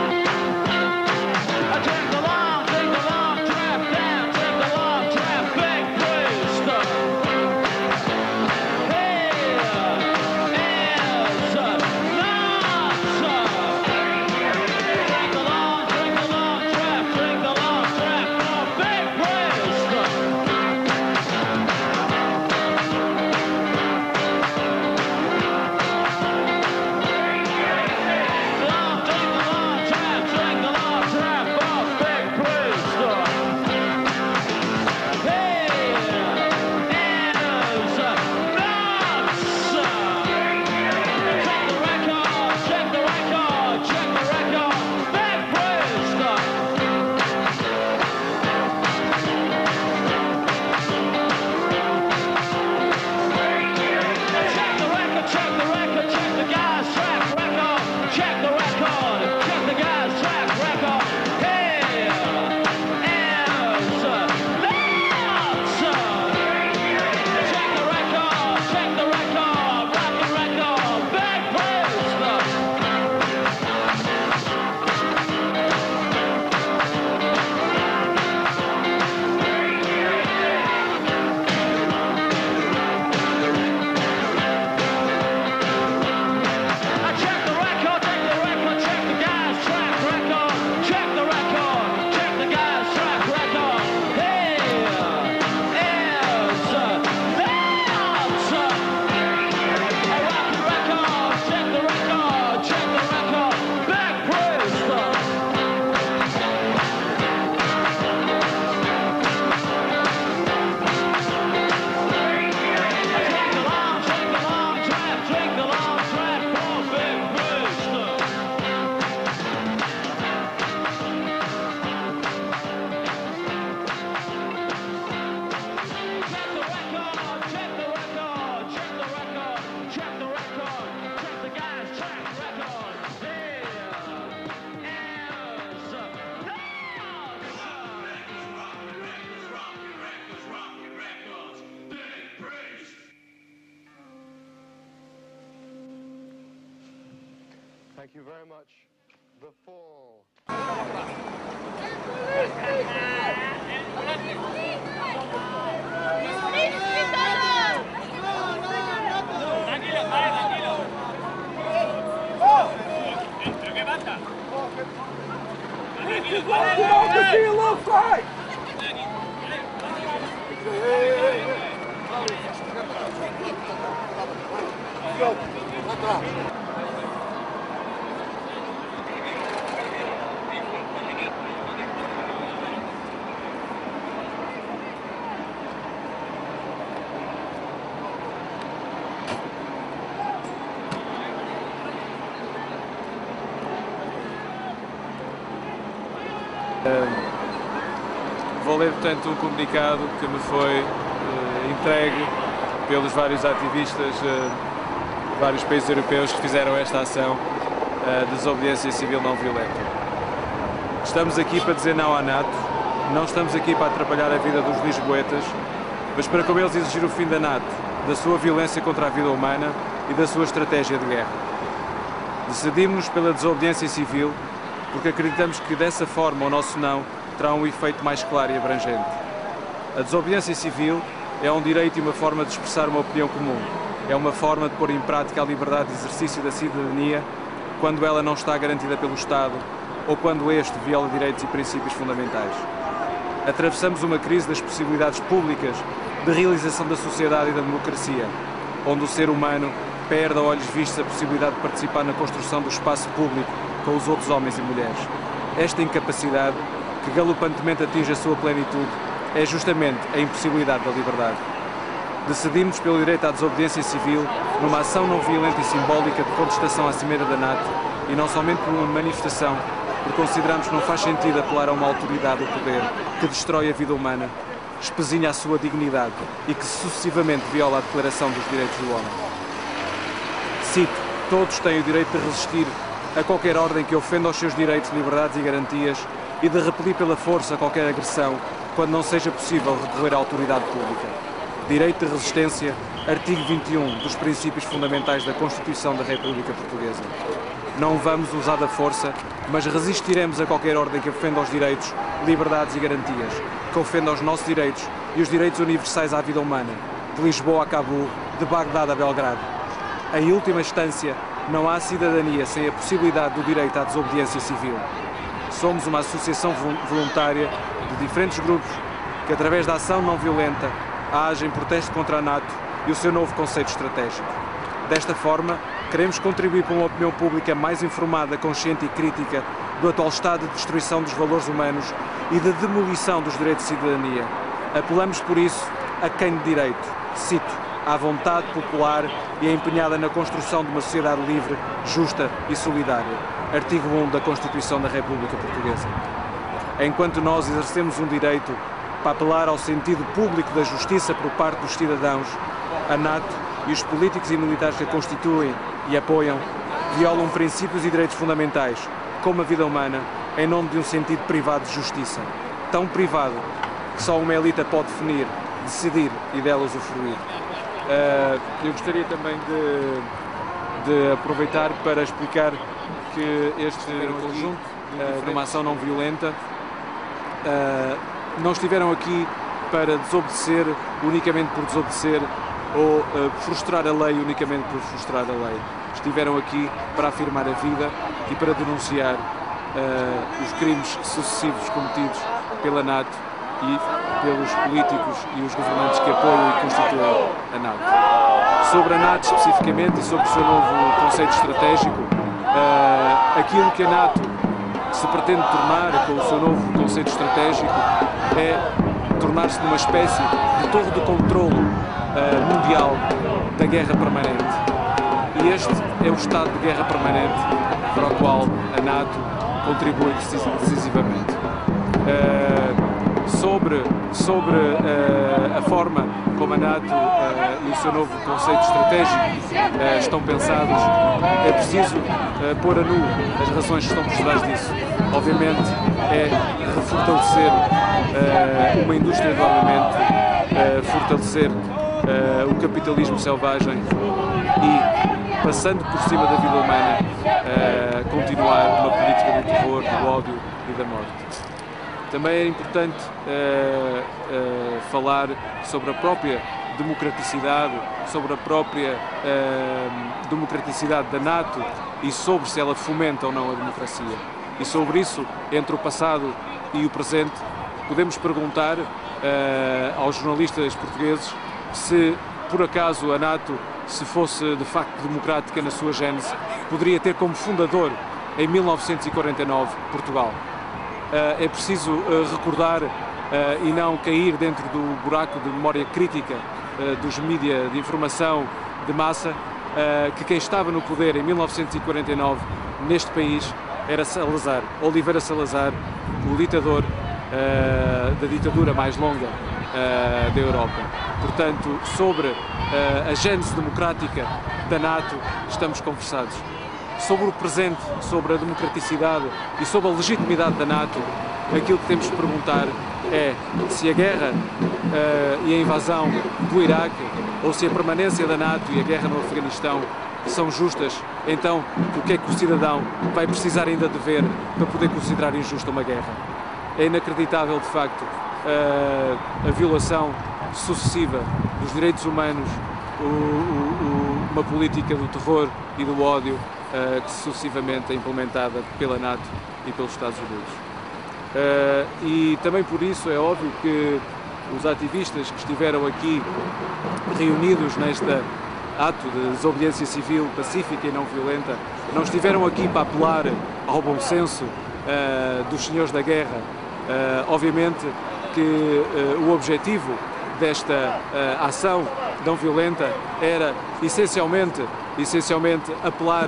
Thank you very much. The Fall. Tranquilo, vale, tranquilo. ¿Pero qué pasa? Tranquilo, vale. Vou ler, portanto, um comunicado que me foi uh, entregue pelos vários ativistas de uh, vários países europeus que fizeram esta ação uh, de desobediência civil não violenta. Estamos aqui para dizer não à NATO, não estamos aqui para atrapalhar a vida dos lisboetas, mas para, como eles, exigir o fim da NATO, da sua violência contra a vida humana e da sua estratégia de guerra. Decidimos-nos pela desobediência civil porque acreditamos que dessa forma o nosso não terá um efeito mais claro e abrangente. A desobediência civil é um direito e uma forma de expressar uma opinião comum. É uma forma de pôr em prática a liberdade de exercício da cidadania quando ela não está garantida pelo Estado ou quando este viola direitos e princípios fundamentais. Atravessamos uma crise das possibilidades públicas de realização da sociedade e da democracia, onde o ser humano perde a olhos vistos a possibilidade de participar na construção do espaço público com os outros homens e mulheres. Esta incapacidade, que galopantemente atinge a sua plenitude, é justamente a impossibilidade da liberdade. Decidimos pelo direito à desobediência civil numa ação não violenta e simbólica de contestação à Cimeira da NATO e não somente por uma manifestação, porque consideramos que não faz sentido apelar a uma autoridade ou poder que destrói a vida humana, espezinha a sua dignidade e que sucessivamente viola a Declaração dos Direitos do Homem. Cito, todos têm o direito de resistir a qualquer ordem que ofenda os seus direitos, liberdades e garantias e de repelir pela força qualquer agressão quando não seja possível recorrer à autoridade pública. Direito de resistência, artigo vinte e um dos princípios fundamentais da Constituição da República Portuguesa. Não vamos usar da força, mas resistiremos a qualquer ordem que ofenda aos direitos, liberdades e garantias, que ofenda aos nossos direitos e os direitos universais à vida humana, de Lisboa a Cabul, de Bagdade a Belgrado. Em última instância, não há cidadania sem a possibilidade do direito à desobediência civil. Somos uma associação voluntária de diferentes grupos que, através da ação não violenta, agem em protesto contra a NATO e o seu novo conceito estratégico. Desta forma, queremos contribuir para uma opinião pública mais informada, consciente e crítica do atual estado de destruição dos valores humanos e de demolição dos direitos de cidadania. Apelamos, por isso, a quem de direito, cito, à vontade popular e é empenhada na construção de uma sociedade livre, justa e solidária. Artigo um da Constituição da República Portuguesa. Enquanto nós exercemos um direito para apelar ao sentido público da justiça por parte dos cidadãos, a NATO e os políticos e militares que a constituem e apoiam violam princípios e direitos fundamentais, como a vida humana, em nome de um sentido privado de justiça. Tão privado que só uma elite pode definir, decidir e dela usufruir. Uh, eu gostaria também de, de aproveitar para explicar que este conjunto, uh, numa ação não violenta, uh, não estiveram aqui para desobedecer unicamente por desobedecer ou uh, frustrar a lei unicamente por frustrar a lei. Estiveram aqui para afirmar a vida e para denunciar uh, os crimes sucessivos cometidos pela NATO e pelos políticos e os governantes que apoiam e constituem a NATO. Sobre a NATO especificamente e sobre o seu novo conceito estratégico, uh, aquilo que a NATO se pretende tornar com o seu novo conceito estratégico é tornar-se numa espécie de torre de controlo uh, mundial da guerra permanente. E este é o estado de guerra permanente para o qual a NATO contribui decisivamente. Uh, Sobre, sobre uh, a forma como a NATO uh, e o seu novo conceito estratégico uh, estão pensados, é preciso uh, pôr a nu as razões que estão por trás disso. Obviamente é fortalecer uh, uma indústria do armamento, uh, fortalecer uh, o capitalismo selvagem e, passando por cima da vida humana, uh, uh, continuar uma política do terror, do ódio e da morte. Também é importante uh, uh, falar sobre a própria democraticidade, sobre a própria uh, democraticidade da NATO e sobre se ela fomenta ou não a democracia. E sobre isso, entre o passado e o presente, podemos perguntar uh, aos jornalistas portugueses se, por acaso, a NATO, se fosse de facto democrática na sua gênese, poderia ter como fundador, em mil novecentos e quarenta e nove, Portugal. Uh, é preciso uh, recordar uh, e não cair dentro do buraco de memória crítica uh, dos mídias de informação de massa, uh, que quem estava no poder em mil novecentos e quarenta e nove neste país era Salazar, Oliveira Salazar, o ditador uh, da ditadura mais longa uh, da Europa. Portanto, sobre uh, a gênese democrática da NATO estamos conversados. Sobre o presente, sobre a democraticidade e sobre a legitimidade da NATO, aquilo que temos de perguntar é se a guerra uh, e a invasão do Iraque ou se a permanência da NATO e a guerra no Afeganistão são justas, então o que é que o cidadão vai precisar ainda de ver para poder considerar injusta uma guerra? É inacreditável, de facto, uh, a violação sucessiva dos direitos humanos, o, o, o, uma política do terror e do ódio uh, que sucessivamente é implementada pela NATO e pelos Estados Unidos. Uh, e também por isso é óbvio que os ativistas que estiveram aqui reunidos nesta ato de desobediência civil pacífica e não violenta, não estiveram aqui para apelar ao bom senso uh, dos senhores da guerra. Uh, obviamente que uh, o objetivo desta uh, ação não violenta era essencialmente, essencialmente apelar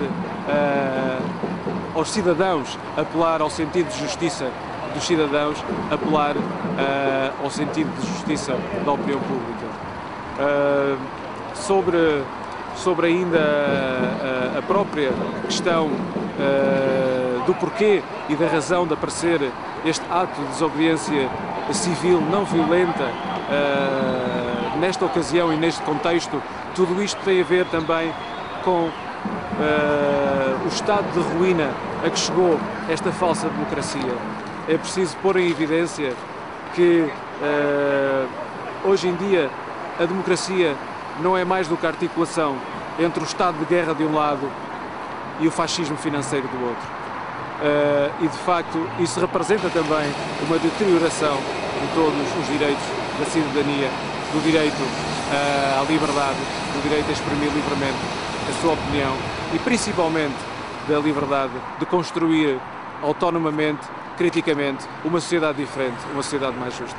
uh, aos cidadãos, apelar ao sentido de justiça dos cidadãos, apelar uh, ao sentido de justiça da opinião pública. Uh, sobre, sobre ainda a, a própria questão uh, do porquê e da razão de aparecer este ato de desobediência civil não violenta uh, nesta ocasião e neste contexto, tudo isto tem a ver também com uh, o estado de ruína a que chegou esta falsa democracia. É preciso pôr em evidência que uh, hoje em dia a democracia não é mais do que a articulação entre o estado de guerra de um lado e o fascismo financeiro do outro. Uh, e de facto isso representa também uma deterioração de todos os direitos da cidadania, do direito uh, à liberdade, do direito a exprimir livremente a sua opinião e principalmente da liberdade de construir autonomamente, criticamente, uma sociedade diferente, uma sociedade mais justa.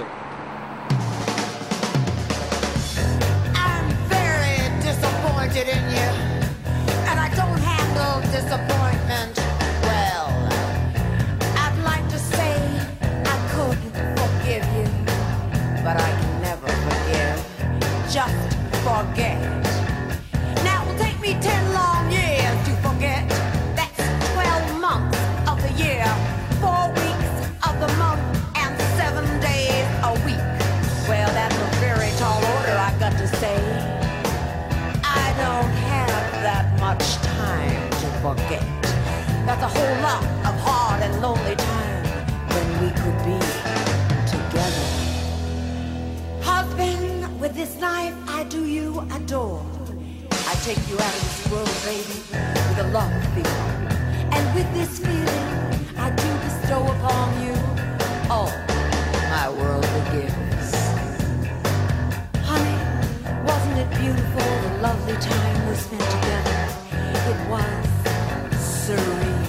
I'm very disappointed in you, and I don't handle disappointment well. I'd like to say I could forgive you, but I can never forgive. Just forget. Now it will take me ten long years to forget. That's twelve months of the year, four weeks of the month, and seven days a week. Well, that's a very tall order, I got to say. I don't have that much time to forget. That's a whole lot of hard and lonely time when we could be together. Husband, with this knife I do you adore. I take you out of this world, baby, with a love feeling. And with this feeling I do bestow upon you all my worldly gifts. Honey, wasn't it beautiful, the lovely time we spent together? It was serene.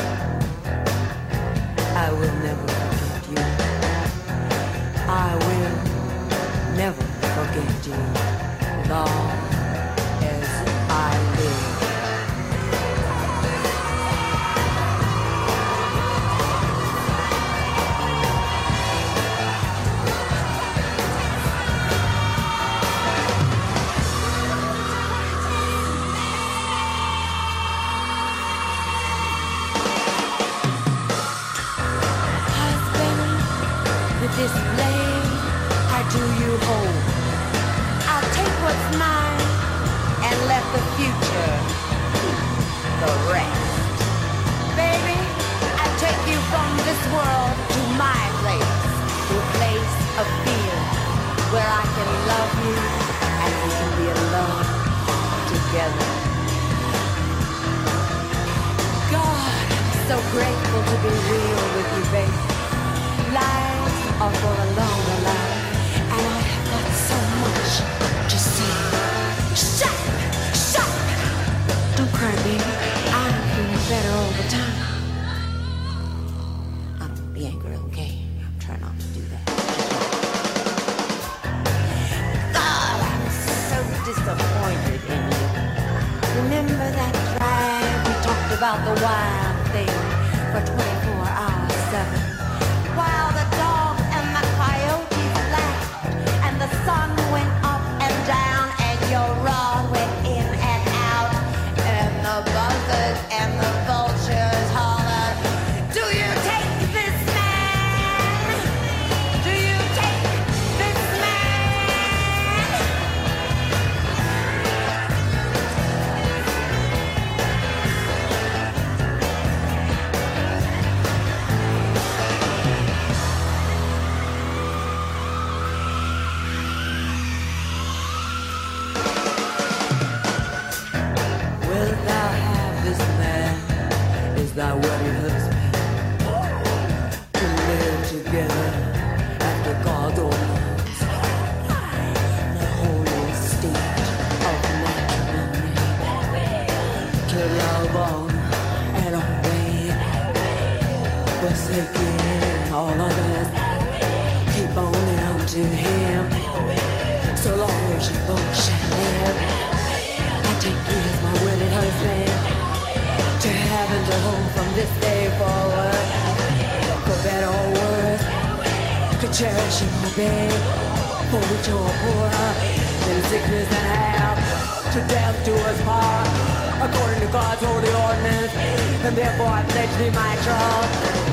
I will never forget you. I will never forget you. Long as I live. This blade I do you hold. I'll take what's mine and let the future keep the rest. grateful to be real with you, baby. Lives are for a longer life, and I have got so much to say. Shut up! Shut up! Don't cry, baby. I'm feeling better all the time. I'm be angry, okay? I'm trying not to do that. God, I'm so disappointed in you. Remember that drive we talked about the wild thing for twenty-four hours, seven? While the dogs and the coyotes laughed, and the sun went up and down, and your rod went in and out, and the buzzards and the vultures hollered, do you take this man? Do you take this man? Wilt thou have this man? Is thy wedded husband? To live together after God's ordinance, the holy state of matrimony. To love on and obey, forsaking all others, keep only unto him, so long as you both shall live. I take you as my wedded husband, to heaven to home from this day forward. For better or worse, to cherish and obey, for richer or poorer, in sickness and health, to death do us part, according to God's holy ordinance, and therefore I pledge thee my troth.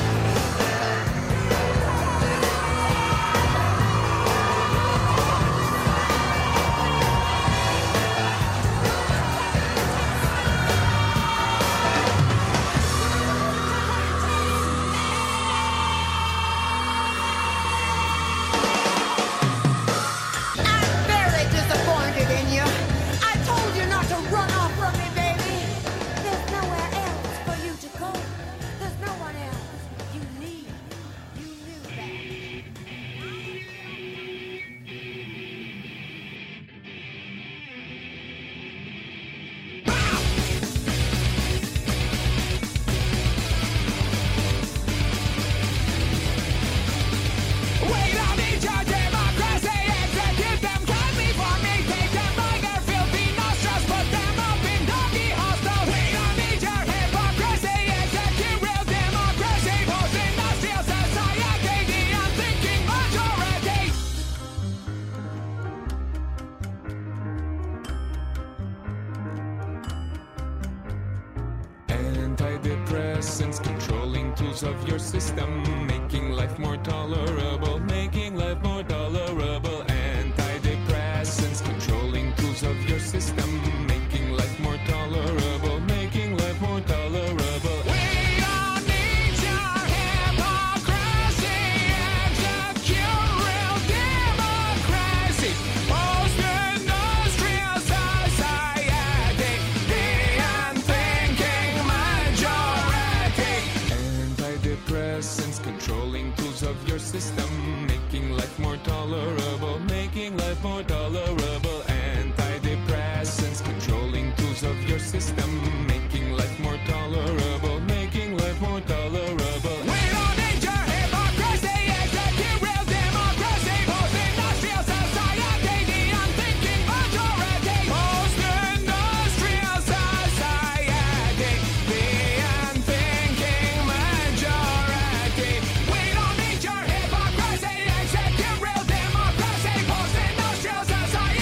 Antidepressants, controlling tools of your system, making life more tolerable, making life more tolerable. Antidepressants, controlling tools of your system, making life more tolerable, making life more tolerable. We don't need your hypocrisy, execute real democracy, post-industrial society, the unthinking majority. Antidepressants, controlling tools of your system, making life more tolerable, making life more tolerable. Antidepressants, controlling tools of your system, making life more tolerable, making life more tolerable. We don't need your hypocrisy, execute real democracy, post-industrial society, the unthinking majority, post-industrial society, the unthinking majority. We don't need your hypocrisy, execute real democracy, post-industrial society.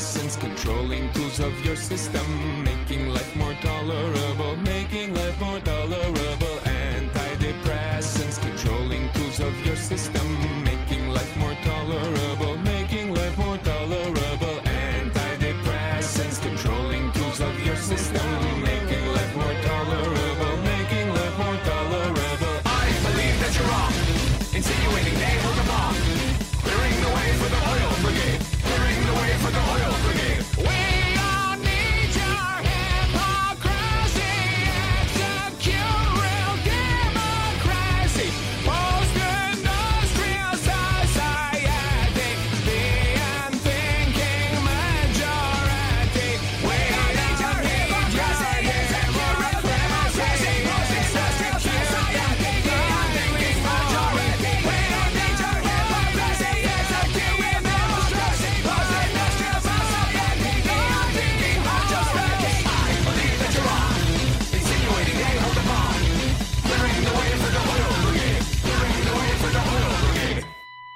antidepressants, controlling tools of your system, making life more tolerable, making life more tolerable. Antidepressants, controlling tools of your system, making life more tolerable, making life more tolerable. Antidepressants, controlling tools of your system, making life more tolerable, making life more tolerable. I believe that you're wrong, insinuating they hold a bomb, clearing the way for the oil brigade, clearing the way for the oil brigade. We all need your hypocrisy, execute real democracy, post-industrial society, the unthinking majority. We all need your hypocrisy, execute real democracy, post-industrial society, the unthinking majority. We all need your hypocrisy, execute real democracy, post-industrial society, the unthinking majority. I believe that you're wrong, insinuating they hold the bomb, clearing the way for the oil brigade, clearing the way for the oil brigade.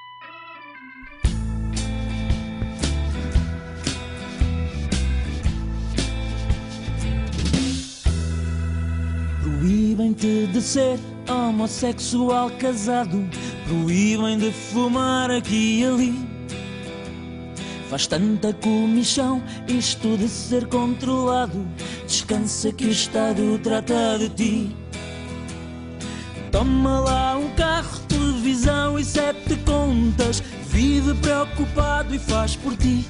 Proíbem-te de ser homossexual casado, proíbem de fumar aqui e ali. Faz tanta comichão isto de ser controlado, descansa que o Estado trata de ti. Toma lá um carro, televisão e sete contas, vive preocupado e faz por ti.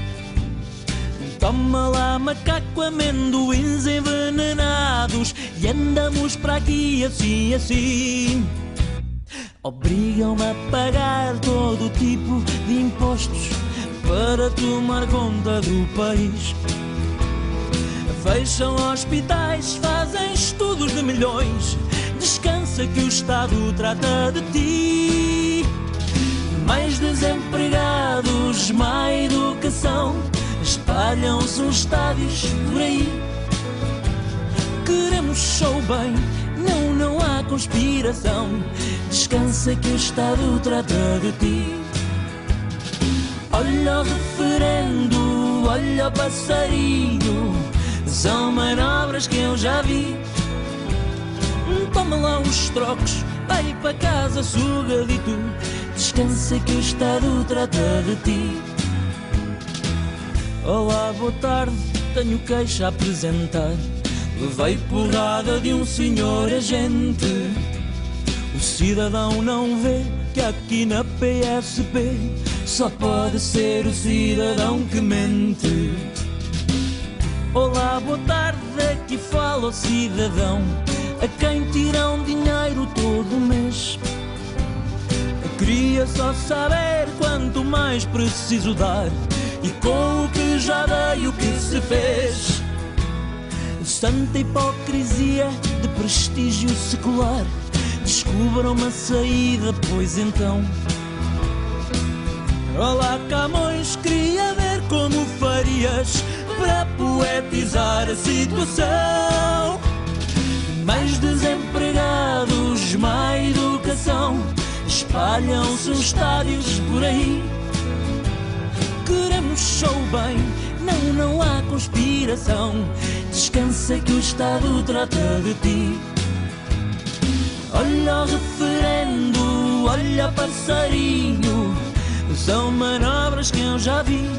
Toma lá macaco, amendoins envenenados e andamos para aqui assim, assim. Obrigam-me a pagar todo tipo de impostos para tomar conta do país. Fecham hospitais, fazem estudos de milhões, descansa que o Estado trata de ti. Mais desempregados, má educação, espalham-se os estádios por aí. Queremos show bem, não, não há conspiração, descansa que o Estado trata de ti. Olha o referendo, olha o passarinho, são manobras que eu já vi. Toma lá uns trocos, vai para casa sugadito, descansa que o Estado trata de ti. Olá, boa tarde, tenho queixa a apresentar. Levei porrada de um senhor agente. O cidadão não vê que aqui na P S P só pode ser o cidadão que mente. Olá, boa tarde, aqui fala o cidadão a quem tiram dinheiro todo mês. Eu queria só saber quanto mais preciso dar e com o que já dei o que se fez. Santa hipocrisia de prestígio secular, descubram uma saída, pois então. Olá Camões, queria ver como farias para poetizar a situação. Mais desempregados, má educação, espalham-se os estádios por aí. Queremos show bem, não, não há conspiração, descansa que o Estado trata de ti. Olha o referendo, olha o passarinho, são manobras que eu já vi.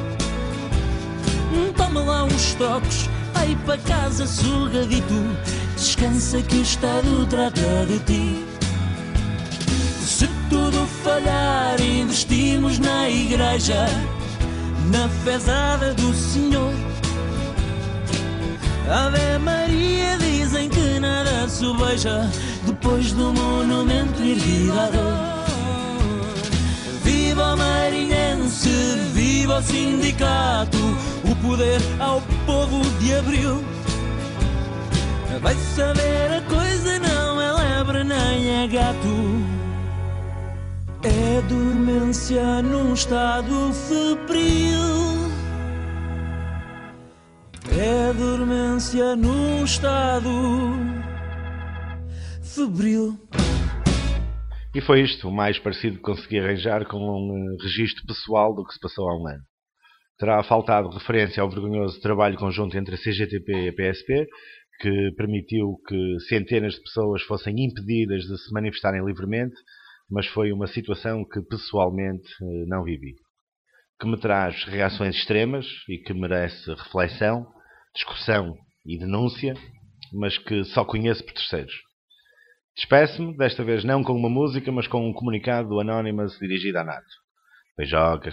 Toma lá uns trocos, vai para casa sugadito, descansa que o Estado trata de ti. Se tudo falhar, investimos na igreja, na fezada do Senhor. Ave Maria, dizem que nada sobeja depois do monumento erguido à dor. Viva o marinhense, viva o sindicato, o poder ao povo de Abril. Vai saber a coisa, não é lebre nem é gato, é dormência num estado febril. É dormência num estado febril. E foi isto, o mais parecido que consegui arranjar com um registro pessoal do que se passou há um ano. Terá faltado referência ao vergonhoso trabalho conjunto entre a C G T P e a P S P, que permitiu que centenas de pessoas fossem impedidas de se manifestarem livremente, mas foi uma situação que pessoalmente não vivi. Que me traz reações extremas e que merece reflexão, discussão e denúncia, mas que só conheço por terceiros. Despeço-me, desta vez não com uma música, mas com um comunicado do Anonymous dirigido à NATO. Beijocas.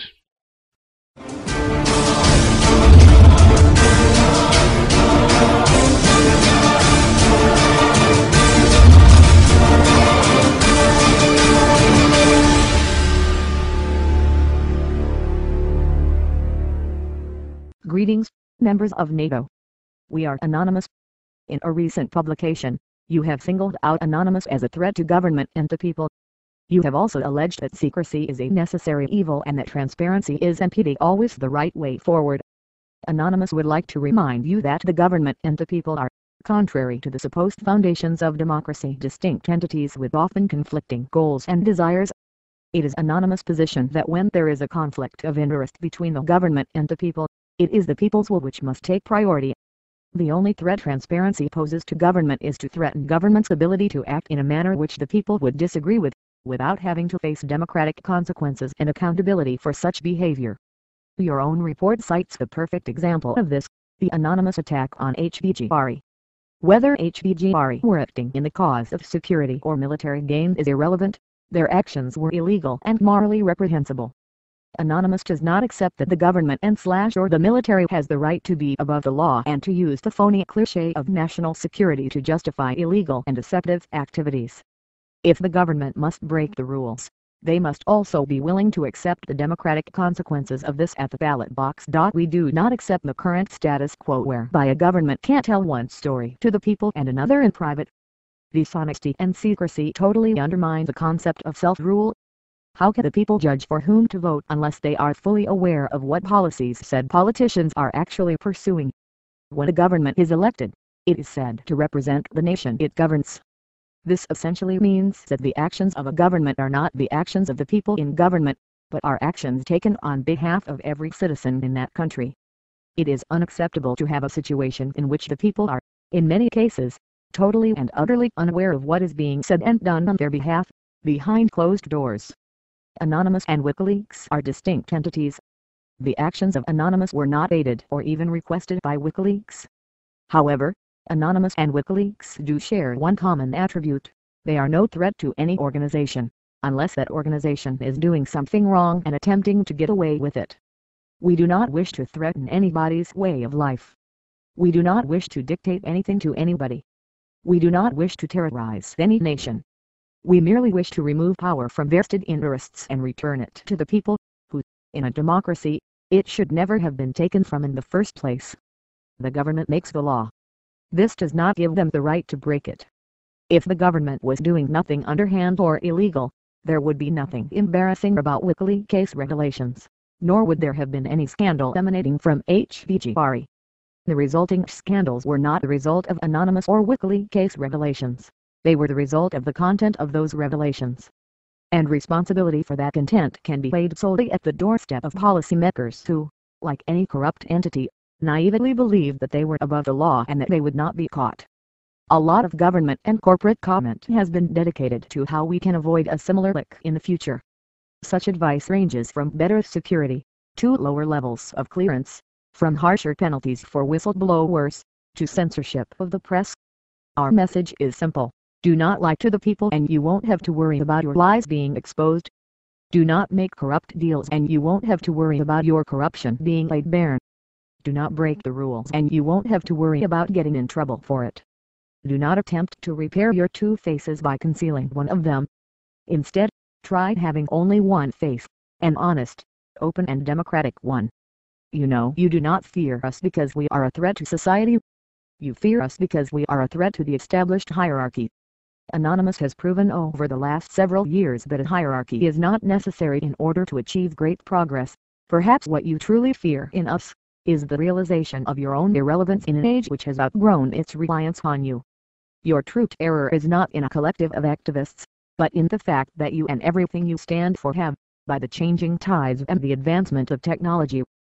Greetings, members of NATO. We are Anonymous. In a recent publication, you have singled out Anonymous as a threat to government and to people. You have also alleged that secrecy is a necessary evil and that transparency is and pity always the right way forward. Anonymous would like to remind you that the government and the people are, contrary to the supposed foundations of democracy, distinct entities with often conflicting goals and desires. It is Anonymous' position that when there is a conflict of interest between the government and the people, it is the people's will which must take priority. The only threat transparency poses to government is to threaten government's ability to act in a manner which the people would disagree with, without having to face democratic consequences and accountability for such behavior. Your own report cites the perfect example of this, the anonymous attack on H B G R E. Whether H B G R E were acting in the cause of security or military gain is irrelevant, their actions were illegal and morally reprehensible. Anonymous does not accept that the government and slash or the military has the right to be above the law and to use the phony cliché of national security to justify illegal and deceptive activities. If the government must break the rules, they must also be willing to accept the democratic consequences of this at the ballot box. We do not accept the current status quo whereby a government can't tell one story to the people and another in private. Dishonesty and secrecy totally undermine the concept of self-rule. How can the people judge for whom to vote unless they are fully aware of what policies said politicians are actually pursuing? When a government is elected, it is said to represent the nation it governs. This essentially means that the actions of a government are not the actions of the people in government, but are actions taken on behalf of every citizen in that country. It is unacceptable to have a situation in which the people are, in many cases, totally and utterly unaware of what is being said and done on their behalf, behind closed doors. Anonymous and WikiLeaks are distinct entities. The actions of Anonymous were not aided or even requested by WikiLeaks. However, Anonymous and WikiLeaks do share one common attribute: they are no threat to any organization, unless that organization is doing something wrong and attempting to get away with it. We do not wish to threaten anybody's way of life. We do not wish to dictate anything to anybody. We do not wish to terrorize any nation. We merely wish to remove power from vested interests and return it to the people, who, in a democracy, it should never have been taken from in the first place. The government makes the law. This does not give them the right to break it. If the government was doing nothing underhand or illegal, there would be nothing embarrassing about WikiLeaks regulations, nor would there have been any scandal emanating from H B G R E. The resulting scandals were not the result of Anonymous or WikiLeaks regulations. They were the result of the content of those revelations. And responsibility for that content can be laid solely at the doorstep of policymakers who, like any corrupt entity, naively believed that they were above the law and that they would not be caught. A lot of government and corporate comment has been dedicated to how we can avoid a similar lick in the future. Such advice ranges from better security, to lower levels of clearance, from harsher penalties for whistleblowers, to censorship of the press. Our message is simple. Do not lie to the people and you won't have to worry about your lies being exposed. Do not make corrupt deals and you won't have to worry about your corruption being laid bare. Do not break the rules and you won't have to worry about getting in trouble for it. Do not attempt to repair your two faces by concealing one of them. Instead, try having only one face, an honest, open and democratic one. You know you do not fear us because we are a threat to society. You fear us because we are a threat to the established hierarchy. Anonymous has proven over the last several years that a hierarchy is not necessary in order to achieve great progress. Perhaps what you truly fear in us is the realization of your own irrelevance in an age which has outgrown its reliance on you. Your true terror is not in a collective of activists, but in the fact that you and everything you stand for have, by the changing tides and the advancement of technology,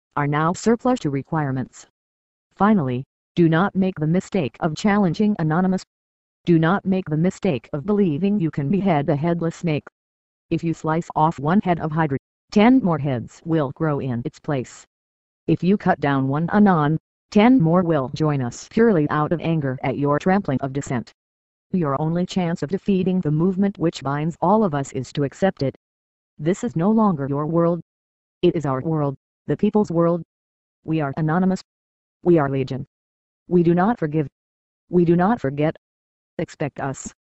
are now surplus to requirements. Finally, do not make the mistake of challenging Anonymous. Do not make the mistake of believing you can behead a headless snake. If you slice off one head of Hydra, ten more heads will grow in its place. If you cut down one Anon, ten more will join us purely out of anger at your trampling of dissent. Your only chance of defeating the movement which binds all of us is to accept it. This is no longer your world. It is our world, the people's world. We are Anonymous. We are Legion. We do not forgive. We do not forget. Expect us.